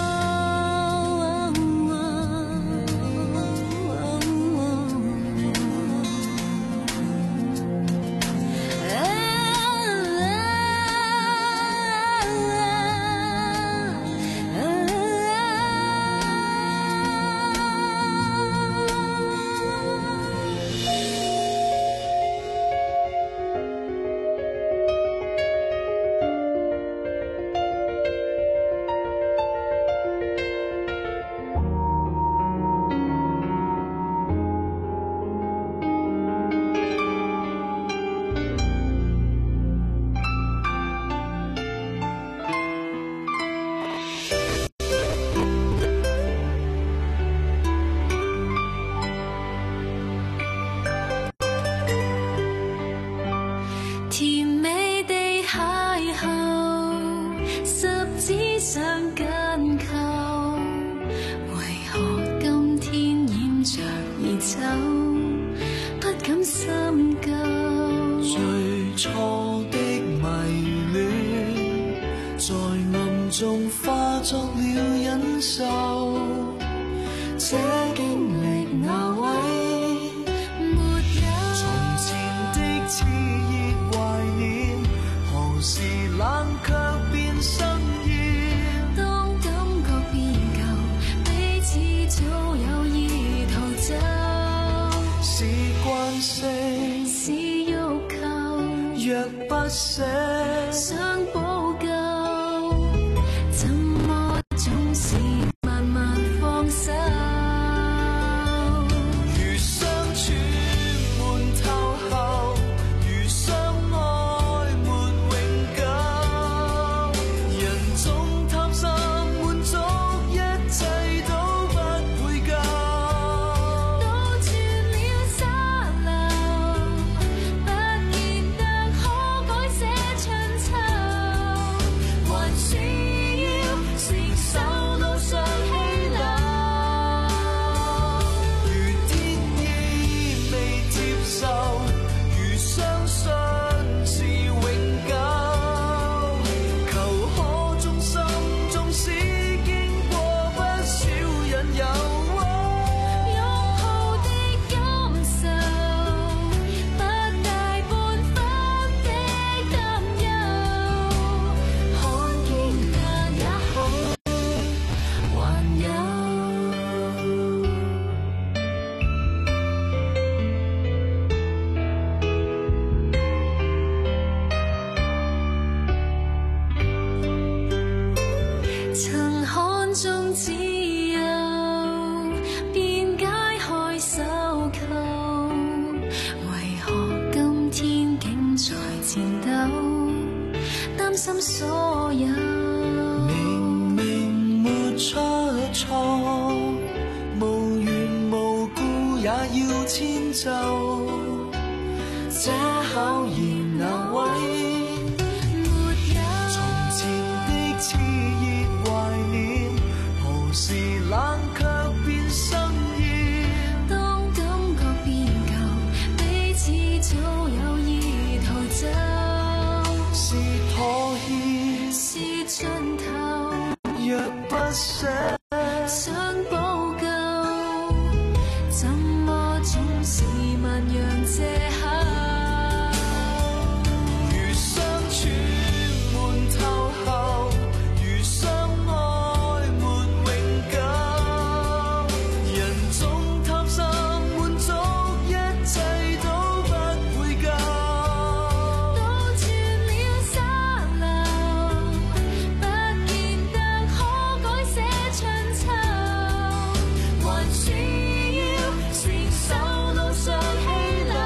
甜美地邂逅，十指相緊扣，為何今天掩着而走，不敢深究。 最初的迷戀，在暗中化作了忍受，這經歷哪位沒有？從前的熾熱懷念，何時冷卻變生厭？ 當感覺變舊，彼此早有意逃走， 是慣性， 是欲求， 若不捨， 想補救，怎麼走，這考驗難為。沒有從前的熾熱懷念，何時冷卻變生厭？ 當感覺變舊，彼此早有意逃走。 是妥協， 是盡頭。 若不捨， 想補救，怎麼總是萬樣藉口？ 如相處悶透後，如相愛沒永久。人總貪心滿足，一切都不會夠。 倒轉了沙漏，不見得可改寫春秋，還是要承受路上氣流。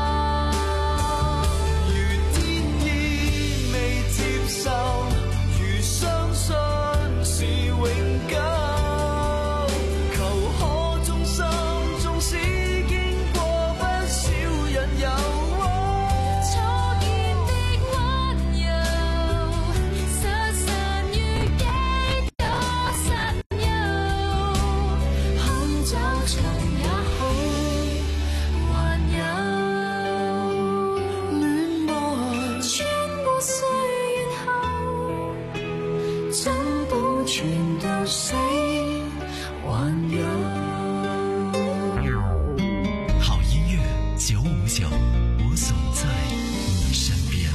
如天意未接受，如相信是永久。求可忠心，縱使經過不少引誘。 初見的溫柔，失散於幾多實有。看走場也好，還有戀愛穿過歲月後， 怎保存到死還有。 好音乐九五九，我总在你身边。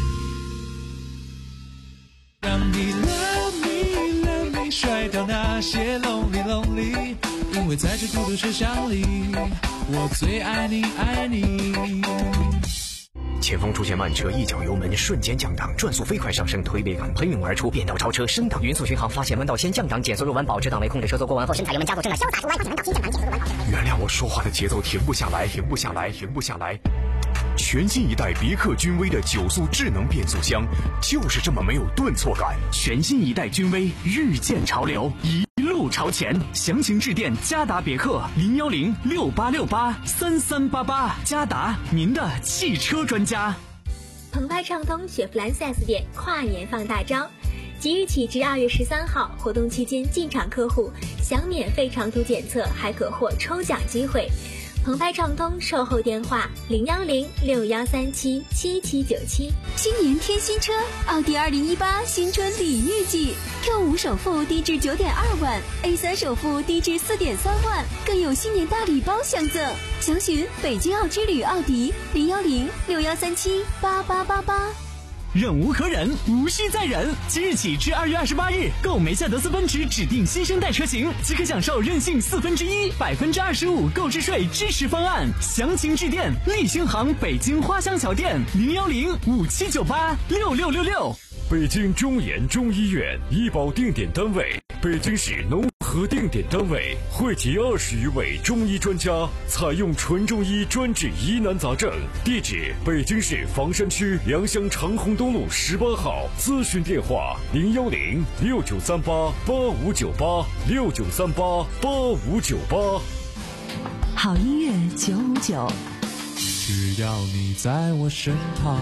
让你 love me love me 甩掉那些 lonely lonely， 因为在这孤独车厢里，我最爱你爱你。 前方出现慢车，一脚油门瞬间降档，转速飞快上升，推背感喷涌而出，变道超车升档，匀速巡航，发现弯道先降档，减速入弯，保持档位，控制车速过弯后，身踩油门加速，正在潇洒出弯，发现弯道先降档，减速入弯，保持。 原谅我说话的节奏停不下来，停不下来，停不下来。全新一代别克君威的九速智能变速箱，就是这么没有顿挫感。 全新一代君威，日渐潮流，一路朝前。详情致电嘉达别克零幺零六八六八三三八八，嘉达，您的汽车专家。 澎湃畅通雪佛兰 四 S 店跨年放大招，即日起至二月十三号，活动期间进场客户享免费长途检测，还可获抽奖机会。澎湃畅通售后电话零幺零六幺三七七七九七。 新年添新车，奥迪二零一八新春礼遇季 ，Q 五首付低至九点二万 ，A 三首付低至四点三万，更有新年大礼包相赠。详询北京奥之旅奥迪零幺零六幺三七八八八八。 忍无可忍，无需再忍。即日起至二月二十八日，购梅赛德斯奔驰指定新生代车型，即可享受任性四分之一、百分之二十五购置税支持方案。详情致电立新行北京花乡桥店零幺零五七九八六六六六。 北京中研中医院医保定点单位，北京市农和定点单位，汇集二十余位中医专家，采用纯中医专治疑难杂症。地址：北京市房山区良乡长虹东路十八号。咨询电话：零幺零六九三八八五九八六九三八八五九八。 好音乐九五九， 只要你在我身旁。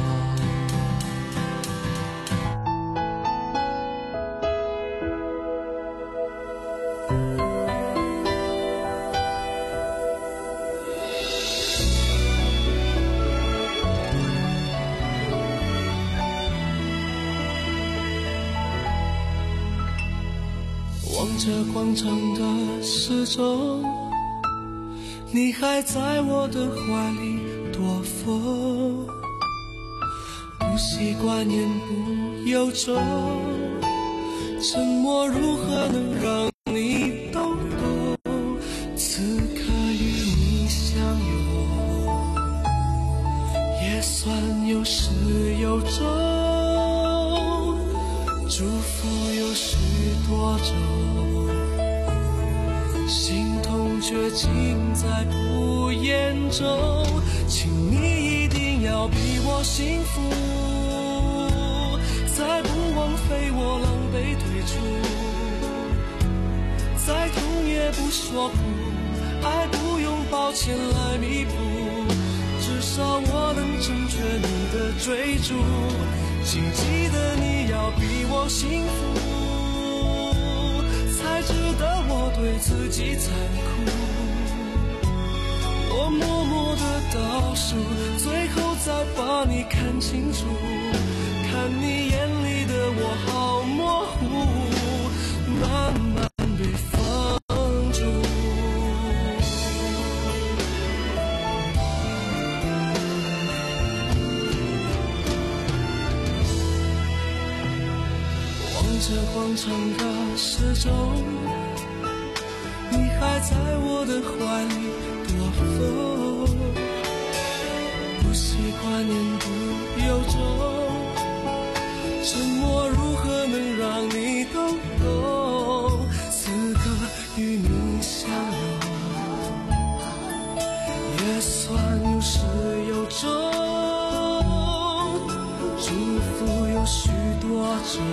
望着广场的时钟，你还在我的怀里躲风，不习惯言不由衷，沉默如何能让你懂懂？此刻与你相拥，也算有始有终，祝福有许多种，心痛却尽在不言中，请你一定要比我幸福，再不枉费我狼狈退出，再痛也不说苦，爱不用抱歉来弥补。 至少我能成全你的追逐，请记得你要比我幸福，才值得我对自己残酷。我默默的倒数，最后再把你看清楚，看你眼里的我好模糊，慢慢被放逐。望着广场的时钟，你还在我的怀里躲风，不习惯言不由衷，沉默如何能让你都懂？此刻与你相拥，也算有始有终，祝福有许多种，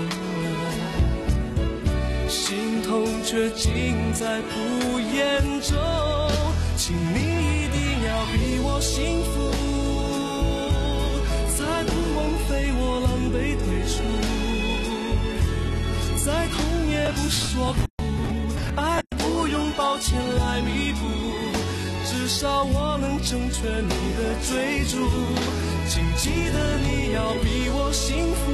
心痛却尽在不言中。请你一定要比我幸福，才不枉费我狼狈退出，再痛也不说苦，爱不用抱歉来弥补，至少我能成全你的追逐，请记得你要比我幸福，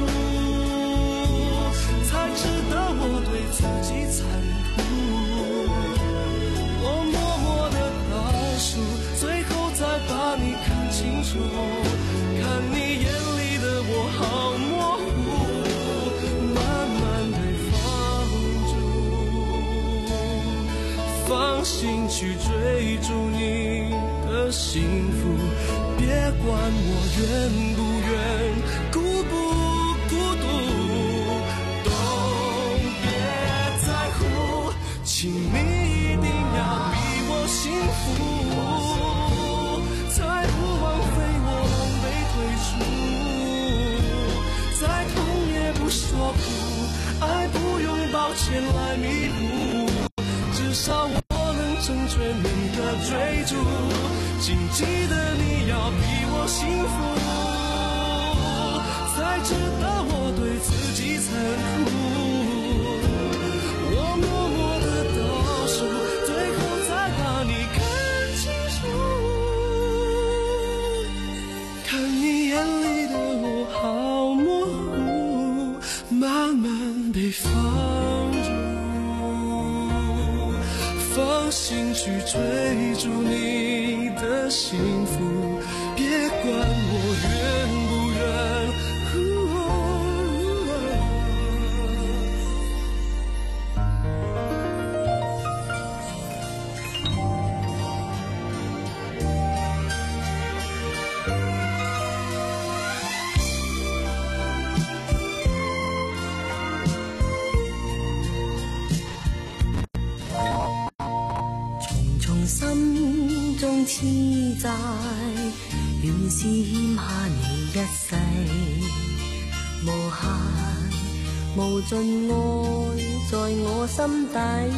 才值得我对自己残酷。我默默的倒数，最后再把你看清楚，看你眼里的我好模糊，慢慢被放逐，放心去追逐你的幸福，别管我愿不愿，孤不孤独，都别在乎，请你一定要比我幸福，才不枉费我狼狈退出，再痛也不说苦，爱不用抱歉来弥补，至少我能成全你的追逐，请记得你要比我幸福，才值得我对自己残酷。我默默的倒数，最后再把你看清楚，看你眼里的我好模糊，慢慢被放逐，放心去追逐你的幸福，别管我愿不愿。 心中痴債，原是欠下你一世，無限無盡愛在我心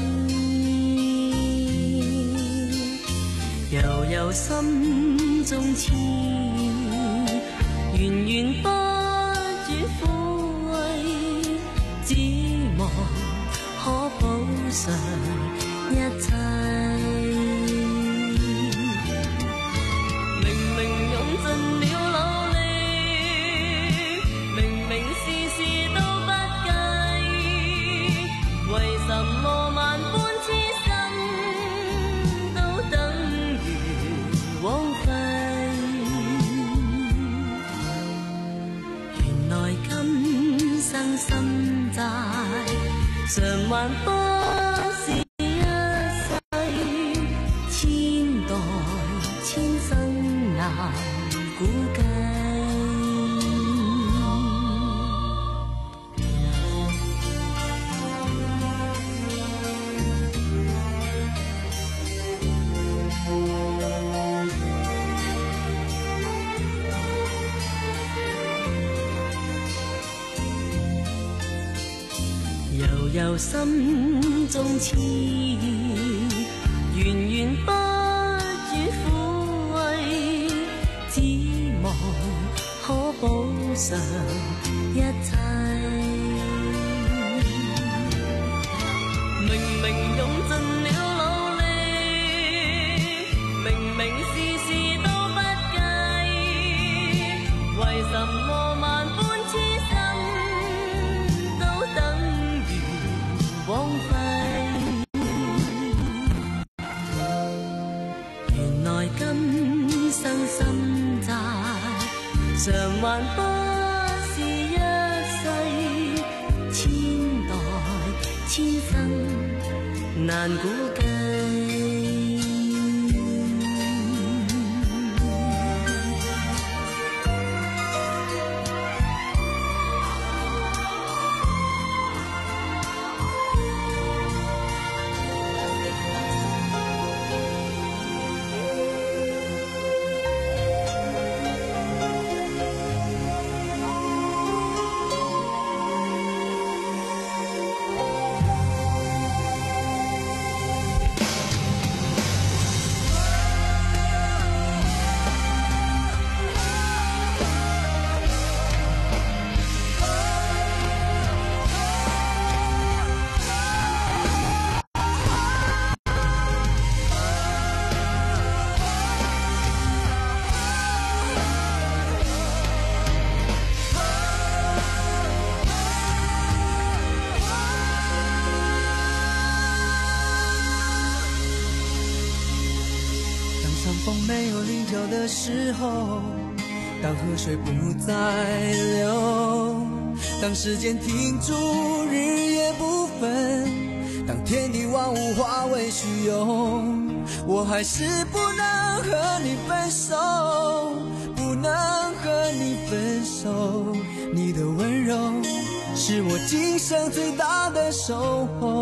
底，悠悠心中痴意，源源不絕撫慰，指望可補償一切。心債償還不是一世，千代千生難估計。悠悠心中痴意，源源不絕撫慰，指上一切。明明用盡了努力，明明事事都不計，為什麼萬般痴心都等於枉費？原來今生心債償還不是一世，千代千生難估計。 没有棱角的时候，当河水不再流，当时间停住，日夜不分，当天地万物化为虚有，我还是不能和你分手，不能和你分手。你的温柔是我今生最大的守候。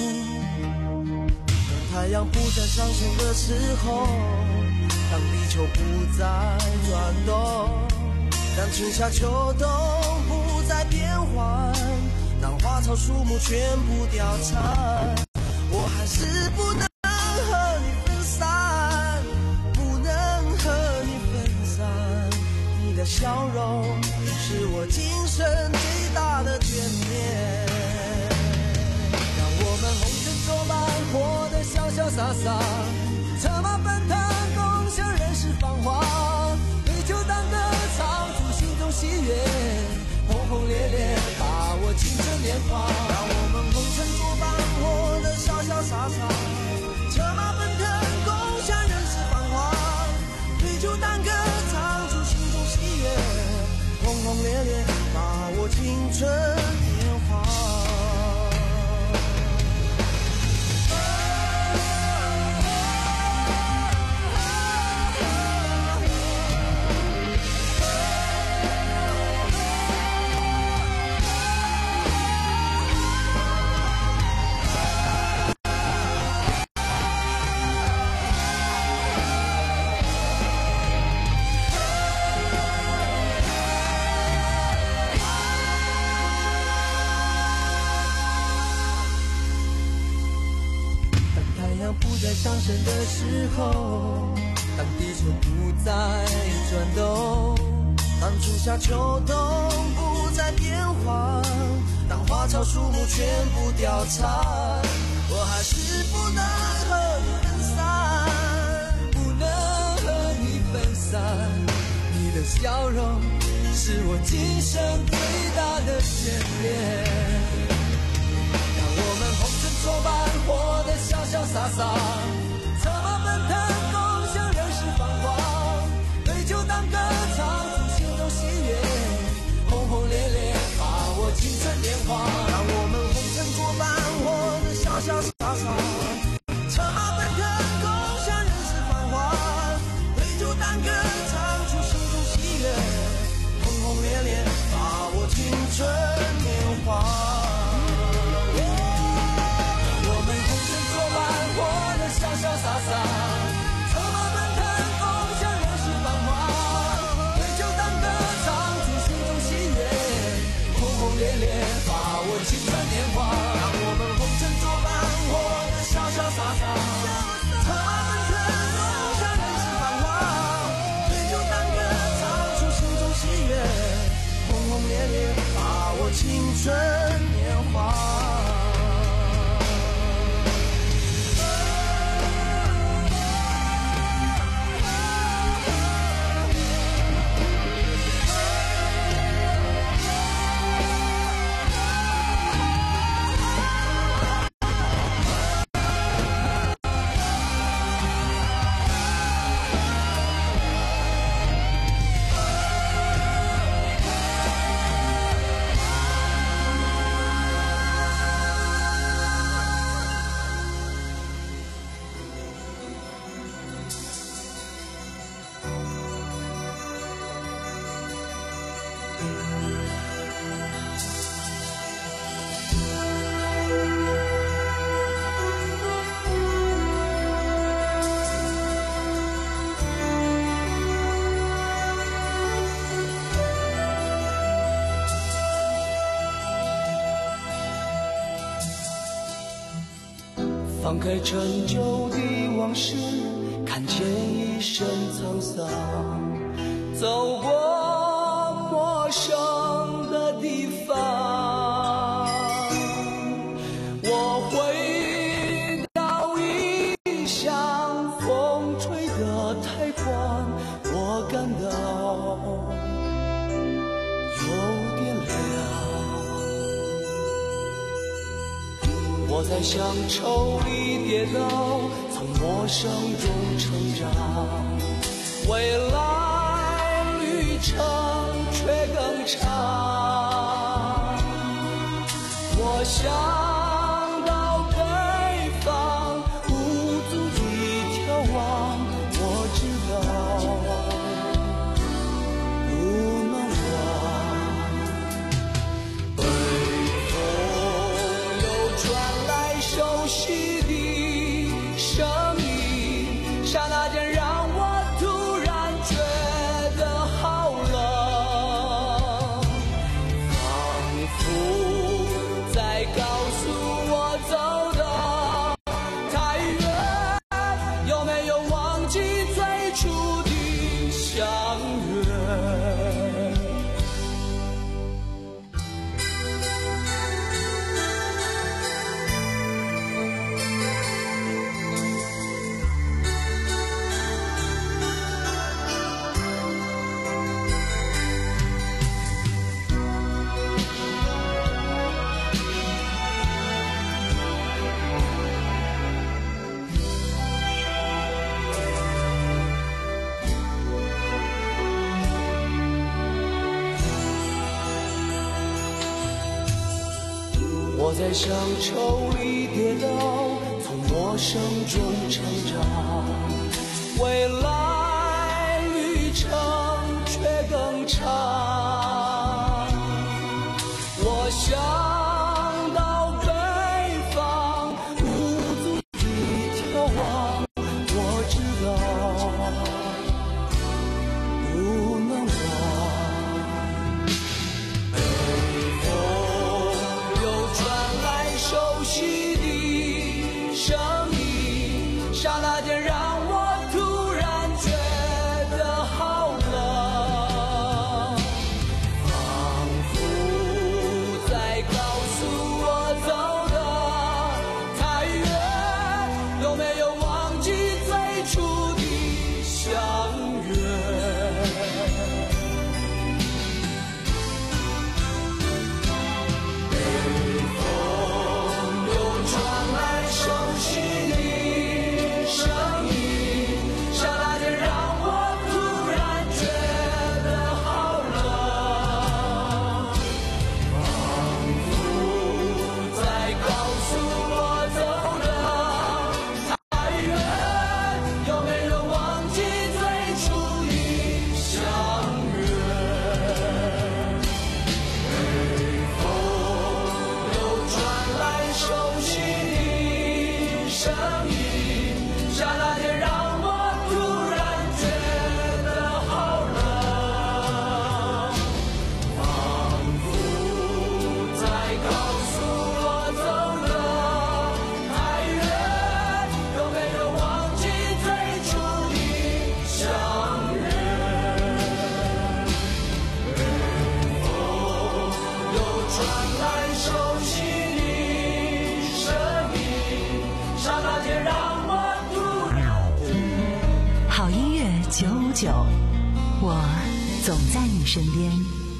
当太阳不再上升的时候，当地球不再转动，当春夏秋冬不再变换，当花草树木全部凋残，我还是不能和你分散，不能和你分散。你的笑容是我今生最大的眷恋。让我们红尘作伴，活得潇潇洒洒，策马奔腾，共享人世繁华，对酒当歌，唱出心中喜悦，轰轰烈烈，把握青春年华。让我们红尘作伴，活得潇潇洒洒，策马奔腾，共享人世繁华，对酒当歌，唱出心中喜悦，轰轰烈烈，把握青春年华。上升的时候，当地球不再转动，当春夏秋冬不再变换，当花草树木全部凋残，我还是不能和你分散，不能和你分散。你的笑容是我今生最大的眷恋。让我们红尘作伴，活得潇潇洒洒，策马奔腾，共享人世繁华，对酒当歌，唱出心中喜悦，轰轰烈烈，把握青春年华。让我们红尘作伴，活得潇潇洒洒，策马奔腾，共享人世繁华，对酒当歌，唱出心中喜悦，轰轰烈烈，把握青春年华。潇潇洒洒，策马奔腾，共享人世繁华，对酒当歌，唱出心中喜悦，轰轰烈烈，把握青春年华。让我们红尘作伴，活得潇潇洒放开陈旧的往事，看见一身沧桑，走过陌生的地方，我回到异乡，风吹得太狂，我感到有点凉。我在乡愁里跌倒，从陌生中成长，未来旅程却更长。我想到北方，无足地眺望，我知道不能忘。北风又传来熟悉的声音，刹那间让我突然觉得好冷，仿佛在告诉我走得太远，有没有忘记最初的相约？我在乡愁里跌倒，从陌生中成长，未来旅程却更长。我想到北方，无足地眺望，我知道不能忘。北风又传来熟悉的声音，刹那间让我突然觉得好冷，仿佛在告诉我走得太远，有没有忘记最初的相约？传来熟悉的声音，刹那间让我突然觉得好冷，仿佛在告诉我走得太远，有没有忘记最初的相约？北风又传来熟悉声音，刹那间让我突然觉得好冷，仿佛在告诉我走得太远，有没有忘记最初的相约？北风又传来熟悉的声音，刹那间让我突然。 好音乐九五九，我总在你身边。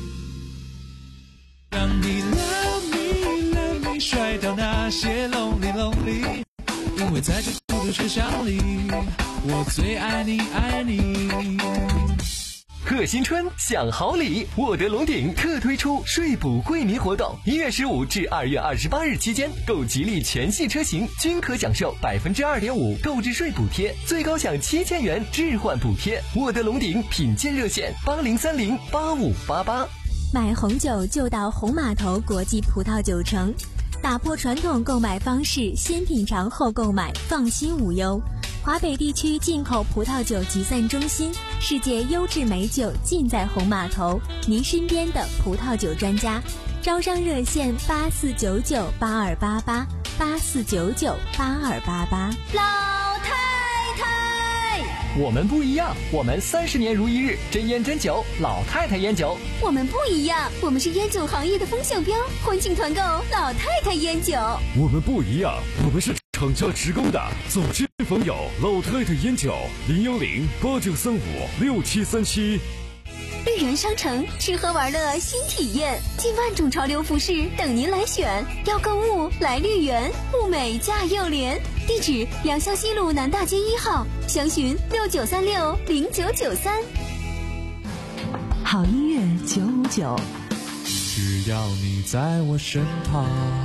让你 love me love me 甩掉那些 lonely lonely， 因为在这孤独车厢里，我最爱你爱你。 贺新春享好礼，沃德龙鼎特推出税补惠民活动，一月十五至二月二十八日期间，购吉利全系车型均可享受百分之二点五购置税补贴，最高享七千元置换补贴。沃德龙鼎品鉴热线八零三零八五八八。 买红酒就到红码头国际葡萄酒城，打破传统购买方式，先品尝后购买，放心无忧。华北地区进口葡萄酒集散中心，世界优质美酒尽在红码头，您身边的葡萄酒专家。招商热线八四九九八二八八， 八四九九八二八八。 老太太， 我们不一样，我们三十年如一日，真烟真酒，老太太烟酒。 我们不一样，我们是烟酒行业的风向标，欢庆团购老太太烟酒。 我们不一样，我们是厂家直供的，走亲访友，老太太烟酒，零幺零八九三五六七三七。 绿园商城吃喝玩乐新体验，近万种潮流服饰等您来选。要购物来绿园，物美价又廉。地址：良宵西路南大街一号，详询六九三六零九九三。 好音乐九五九， 只要你在我身旁。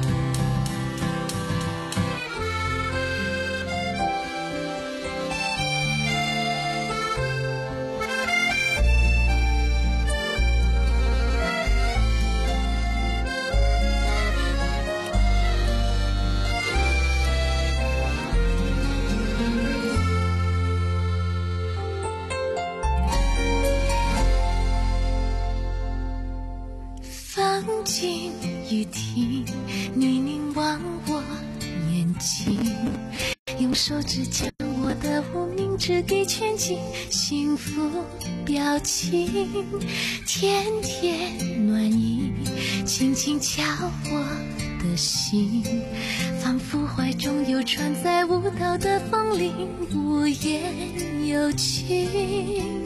风静雨停，你凝望我眼睛，用手指将我的无名指给圈紧，幸福表情，甜甜暖意，轻轻敲我的心，仿佛怀中有船在舞蹈的风铃，无言有情。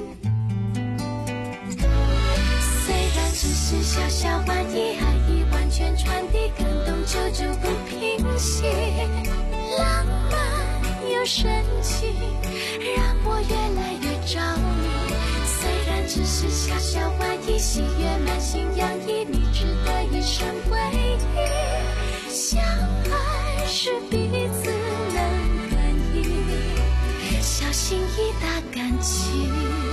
只是小小玩意，爱意完全传递，感动久久不平息，浪漫又深情，让我越来越着迷。虽然只是小小玩意，喜悦满心洋溢，你值得一生回忆。相爱是彼此能感应，小心翼翼打感情。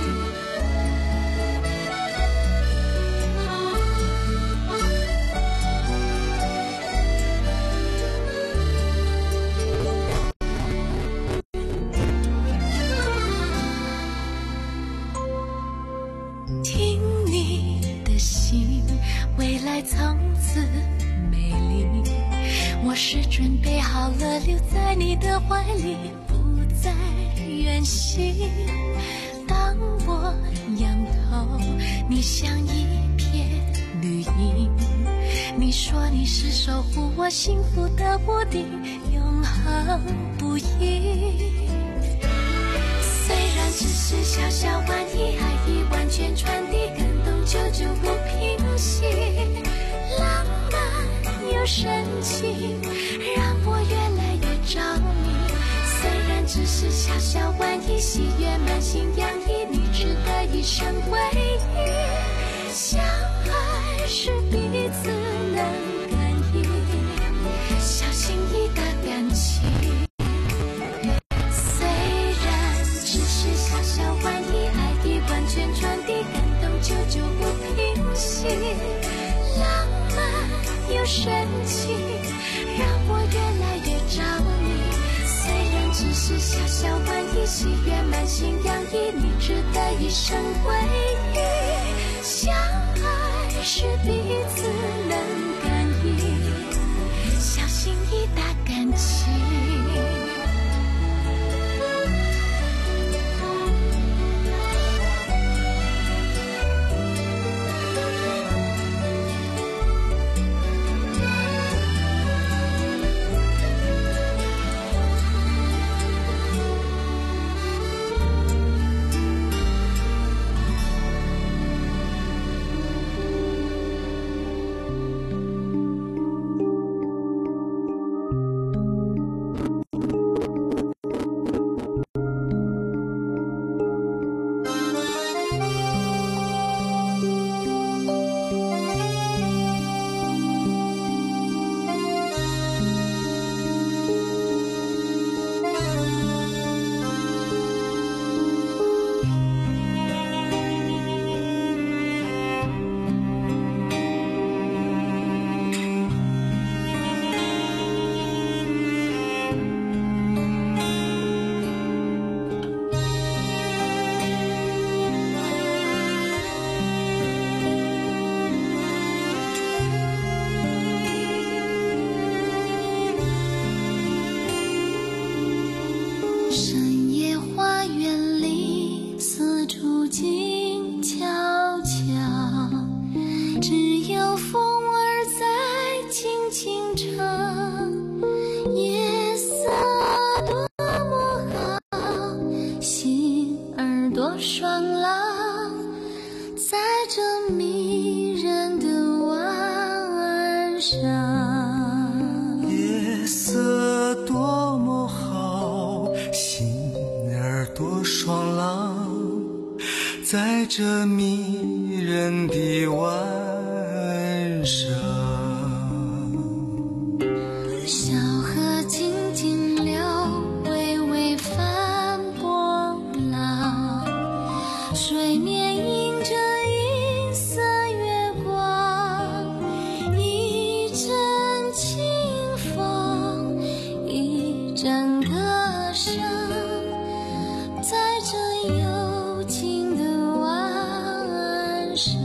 未来从此美丽，我是准备好了留在你的怀里，不再远行。当我仰头，你像一片绿荫，你说你是守护我幸福的屋顶，永恒不移。虽然只是小小玩意，爱意完全传递，感动久久不平息，浪漫又深情，让我越来越着迷。虽然只是小小玩意，喜悦满心洋溢，你值得一生回忆。相爱是彼此能感应，小心翼翼的感情。完全传递，感动久久不平息，浪漫又深情，让我越来越着迷。虽然只是小小玩意，喜悦满心洋溢，你值得一生回忆。相爱是彼此能感应，小心翼翼打感情。 在这迷人的晚上。 小河静静流，微微泛波浪，水面映着银色月光，一阵清风，一阵歌声，在这幽静的晚上。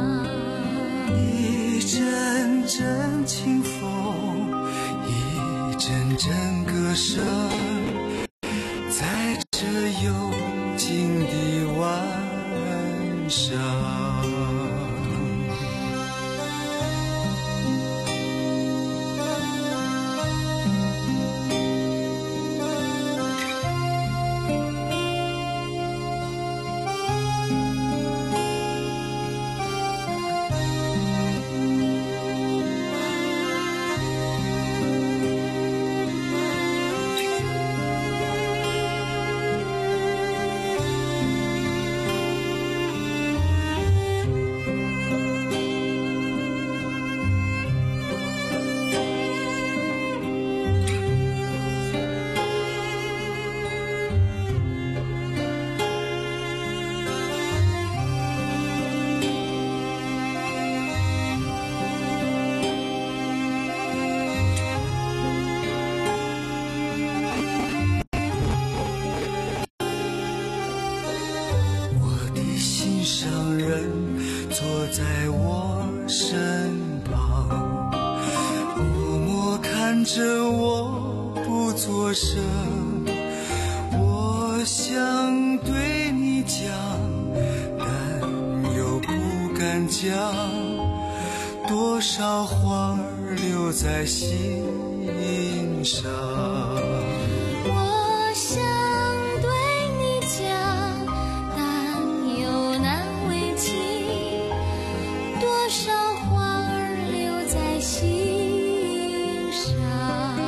一阵阵清风，一阵阵歌声，在这幽静的晚上。坐在我身旁，默默看着我不作声。我想对你讲，但又不敢讲，多少话儿留在心上。 我想对你讲，但又难为情，多少话儿留在心上。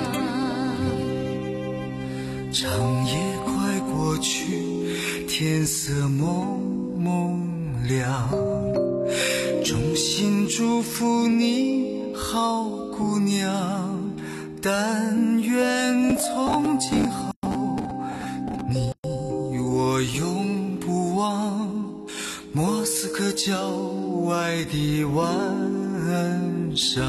长夜快过去，天色蒙蒙亮，衷心祝福你好姑娘，但愿从今后你我永不忘莫斯科郊外的晚上。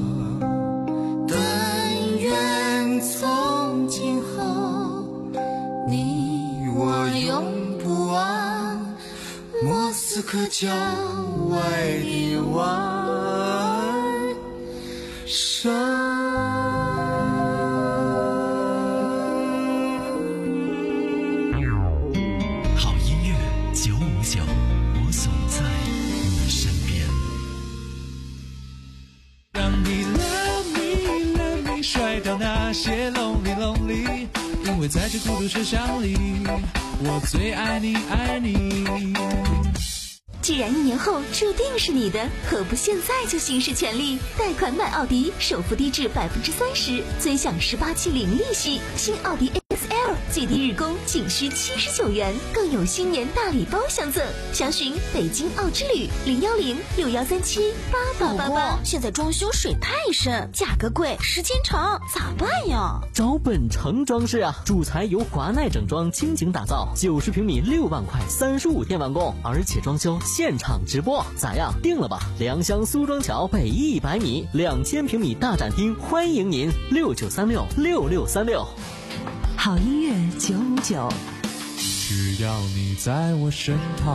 但愿从今后你我永不忘莫斯科郊外的晚上。 好音乐九五九，我总在你身边。 让你 love me love me 甩掉那些 lonely lonely， 因为在这孤独车厢里，我最爱你爱你。 既然一年后注定是你的，何不现在就行使权利？贷款买奥迪，首付低至百分之三十，尊享十八期零利息。新奥迪 A S L 最低日供仅需七十九元，更有新年大礼包相赠。详询北京奥之旅零幺零六幺三七八八八八。 现在装修水太深，价格贵，时间长，咋办呀？ 找本城装饰啊！主材由华奈整装倾情打造，九十平米六万块，三十五天完工，而且装修现场直播，咋样？定了吧！良乡苏庄桥北一百米，两千平米大展厅，欢迎您！六九三六六六三六。 好音乐九五九， 只要你在我身旁。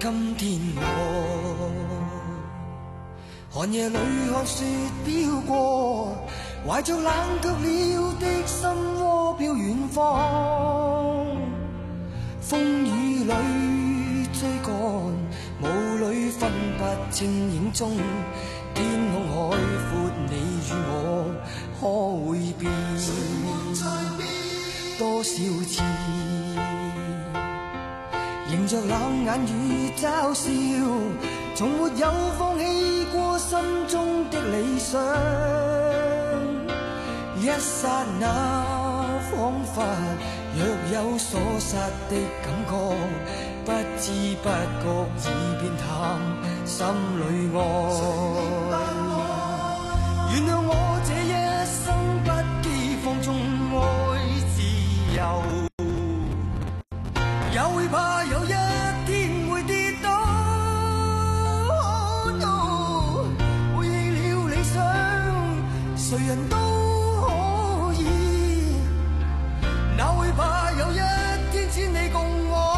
今天我寒夜里看雪飘过，怀着冷却了的心窝飘远方，风雨里追赶，雾里分不清影踪，天空海阔，你与我可会变多少次，迎着冷眼與嘲笑，從沒有放棄過心中的理想。一剎那彷彿若有所失的感覺，不知不覺已變淡，心裏愛。原諒我這一生不羈放縱愛自由，也會怕有一天會跌倒。Oh no， 背棄了理想，誰人都可以，哪會怕有一天只你共我。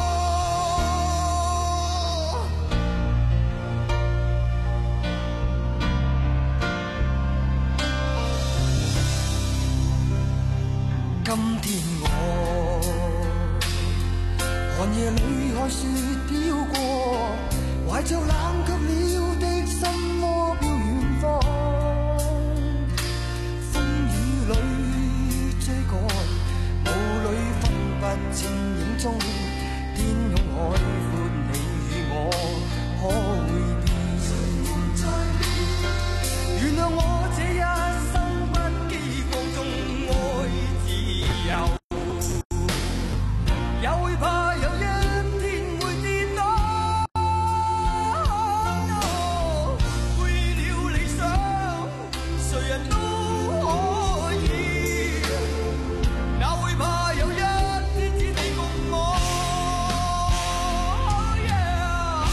今天我寒夜里看雪飄過，懷着冷卻了的心窩飄遠方，風雨裏追趕，霧裏分不清影蹤，天空海闊，你與我可會變？原諒我這一生不羈放縱愛自由。也會怕有一天會跌倒。Oh no， 背棄了理想，誰人都可以，哪會怕有一天只你共我。Oh yeah，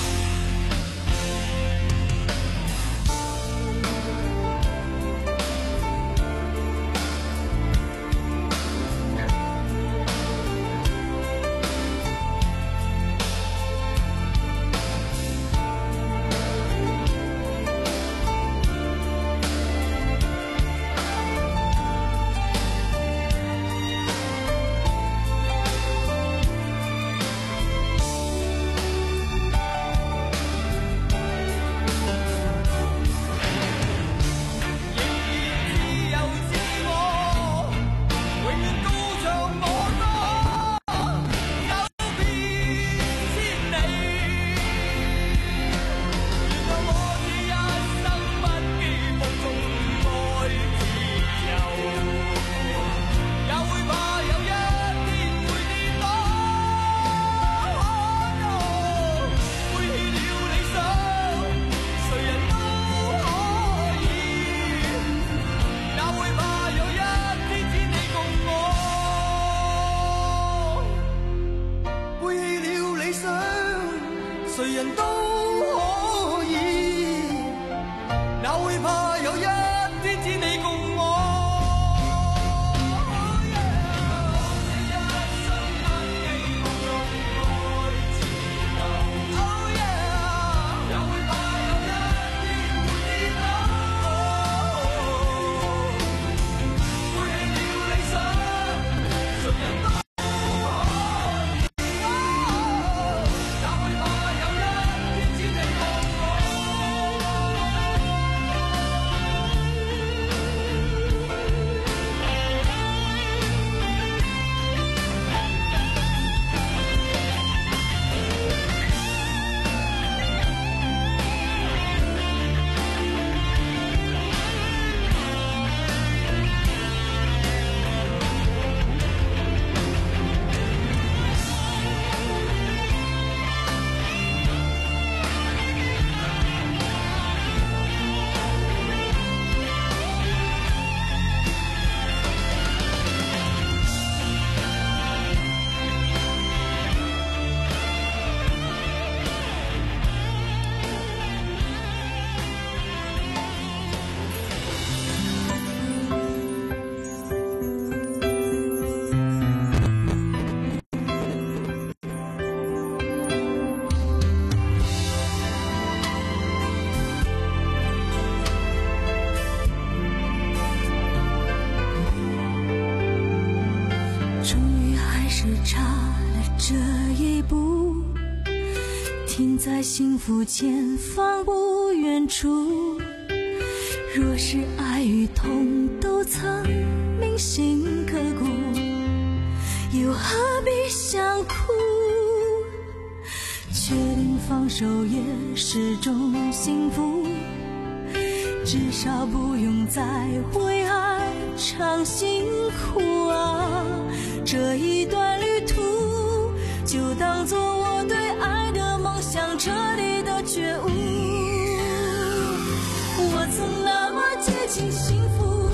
誰人都可以，哪會怕有一天只你共我。 终于还是差了这一步，停在幸福前方不远处。若是爱与痛都曾铭心刻骨，又何必想哭？确定放手也是种幸福，至少不用再为爱尝辛苦啊。这一段旅途就当作我对爱的梦想彻底的觉悟。我曾那么接近幸福，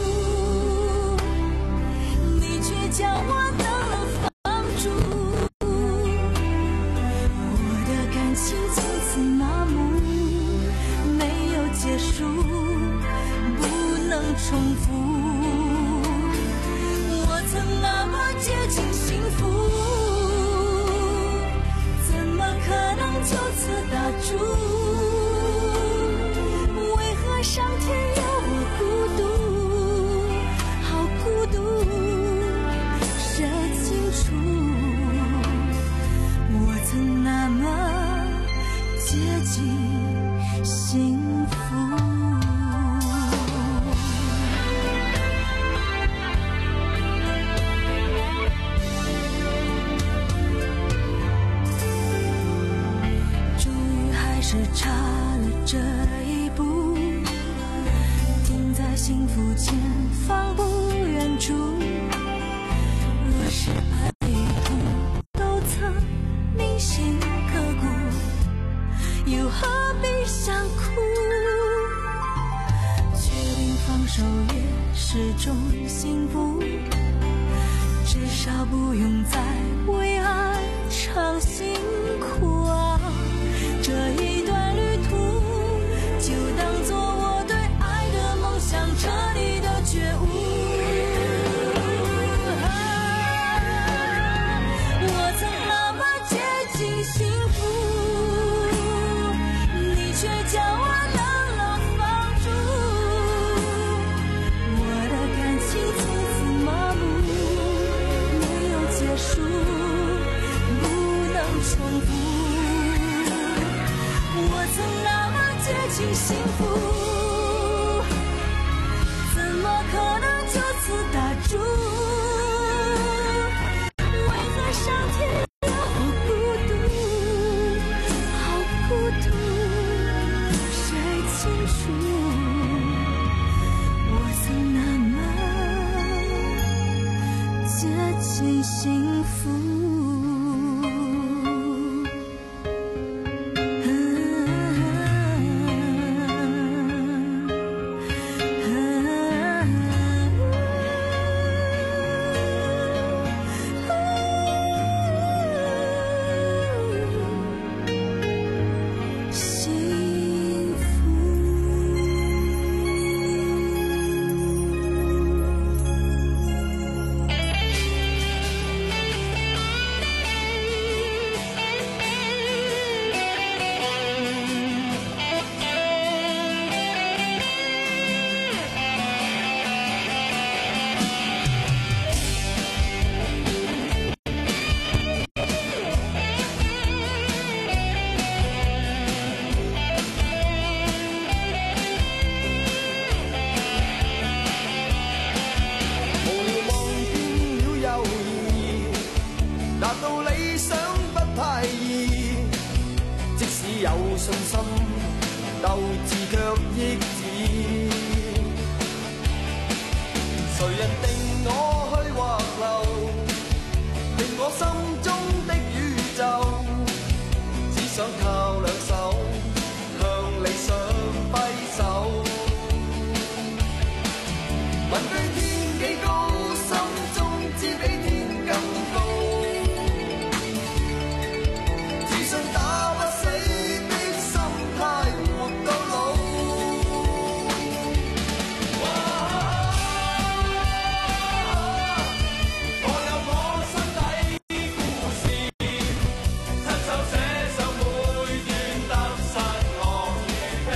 你却将我冷冷放逐。我的感情从此麻木，没有结束，不能重复。我曾那么接近幸福，怎么可能就此打住？为何上天要我孤独，好孤独，谁清楚？我曾那么接近幸福。是差了这一步，停在幸福前方不远处。若是爱与痛都曾铭心刻骨，又何必想哭？决定放手也是种幸福，至少不用再为爱尝辛苦啊。这一段旅途就当作我对爱的梦想彻底的觉悟。啊，我曾那么接近幸福，你却将我冷冷放逐。我的感情从此麻木，没有结束，不能重复。我曾那么接近幸福，怎么可能就此打住？为何上天要我孤独，好孤独，谁清楚？我曾那么接近幸福。 有信心，鬥志卻抑止。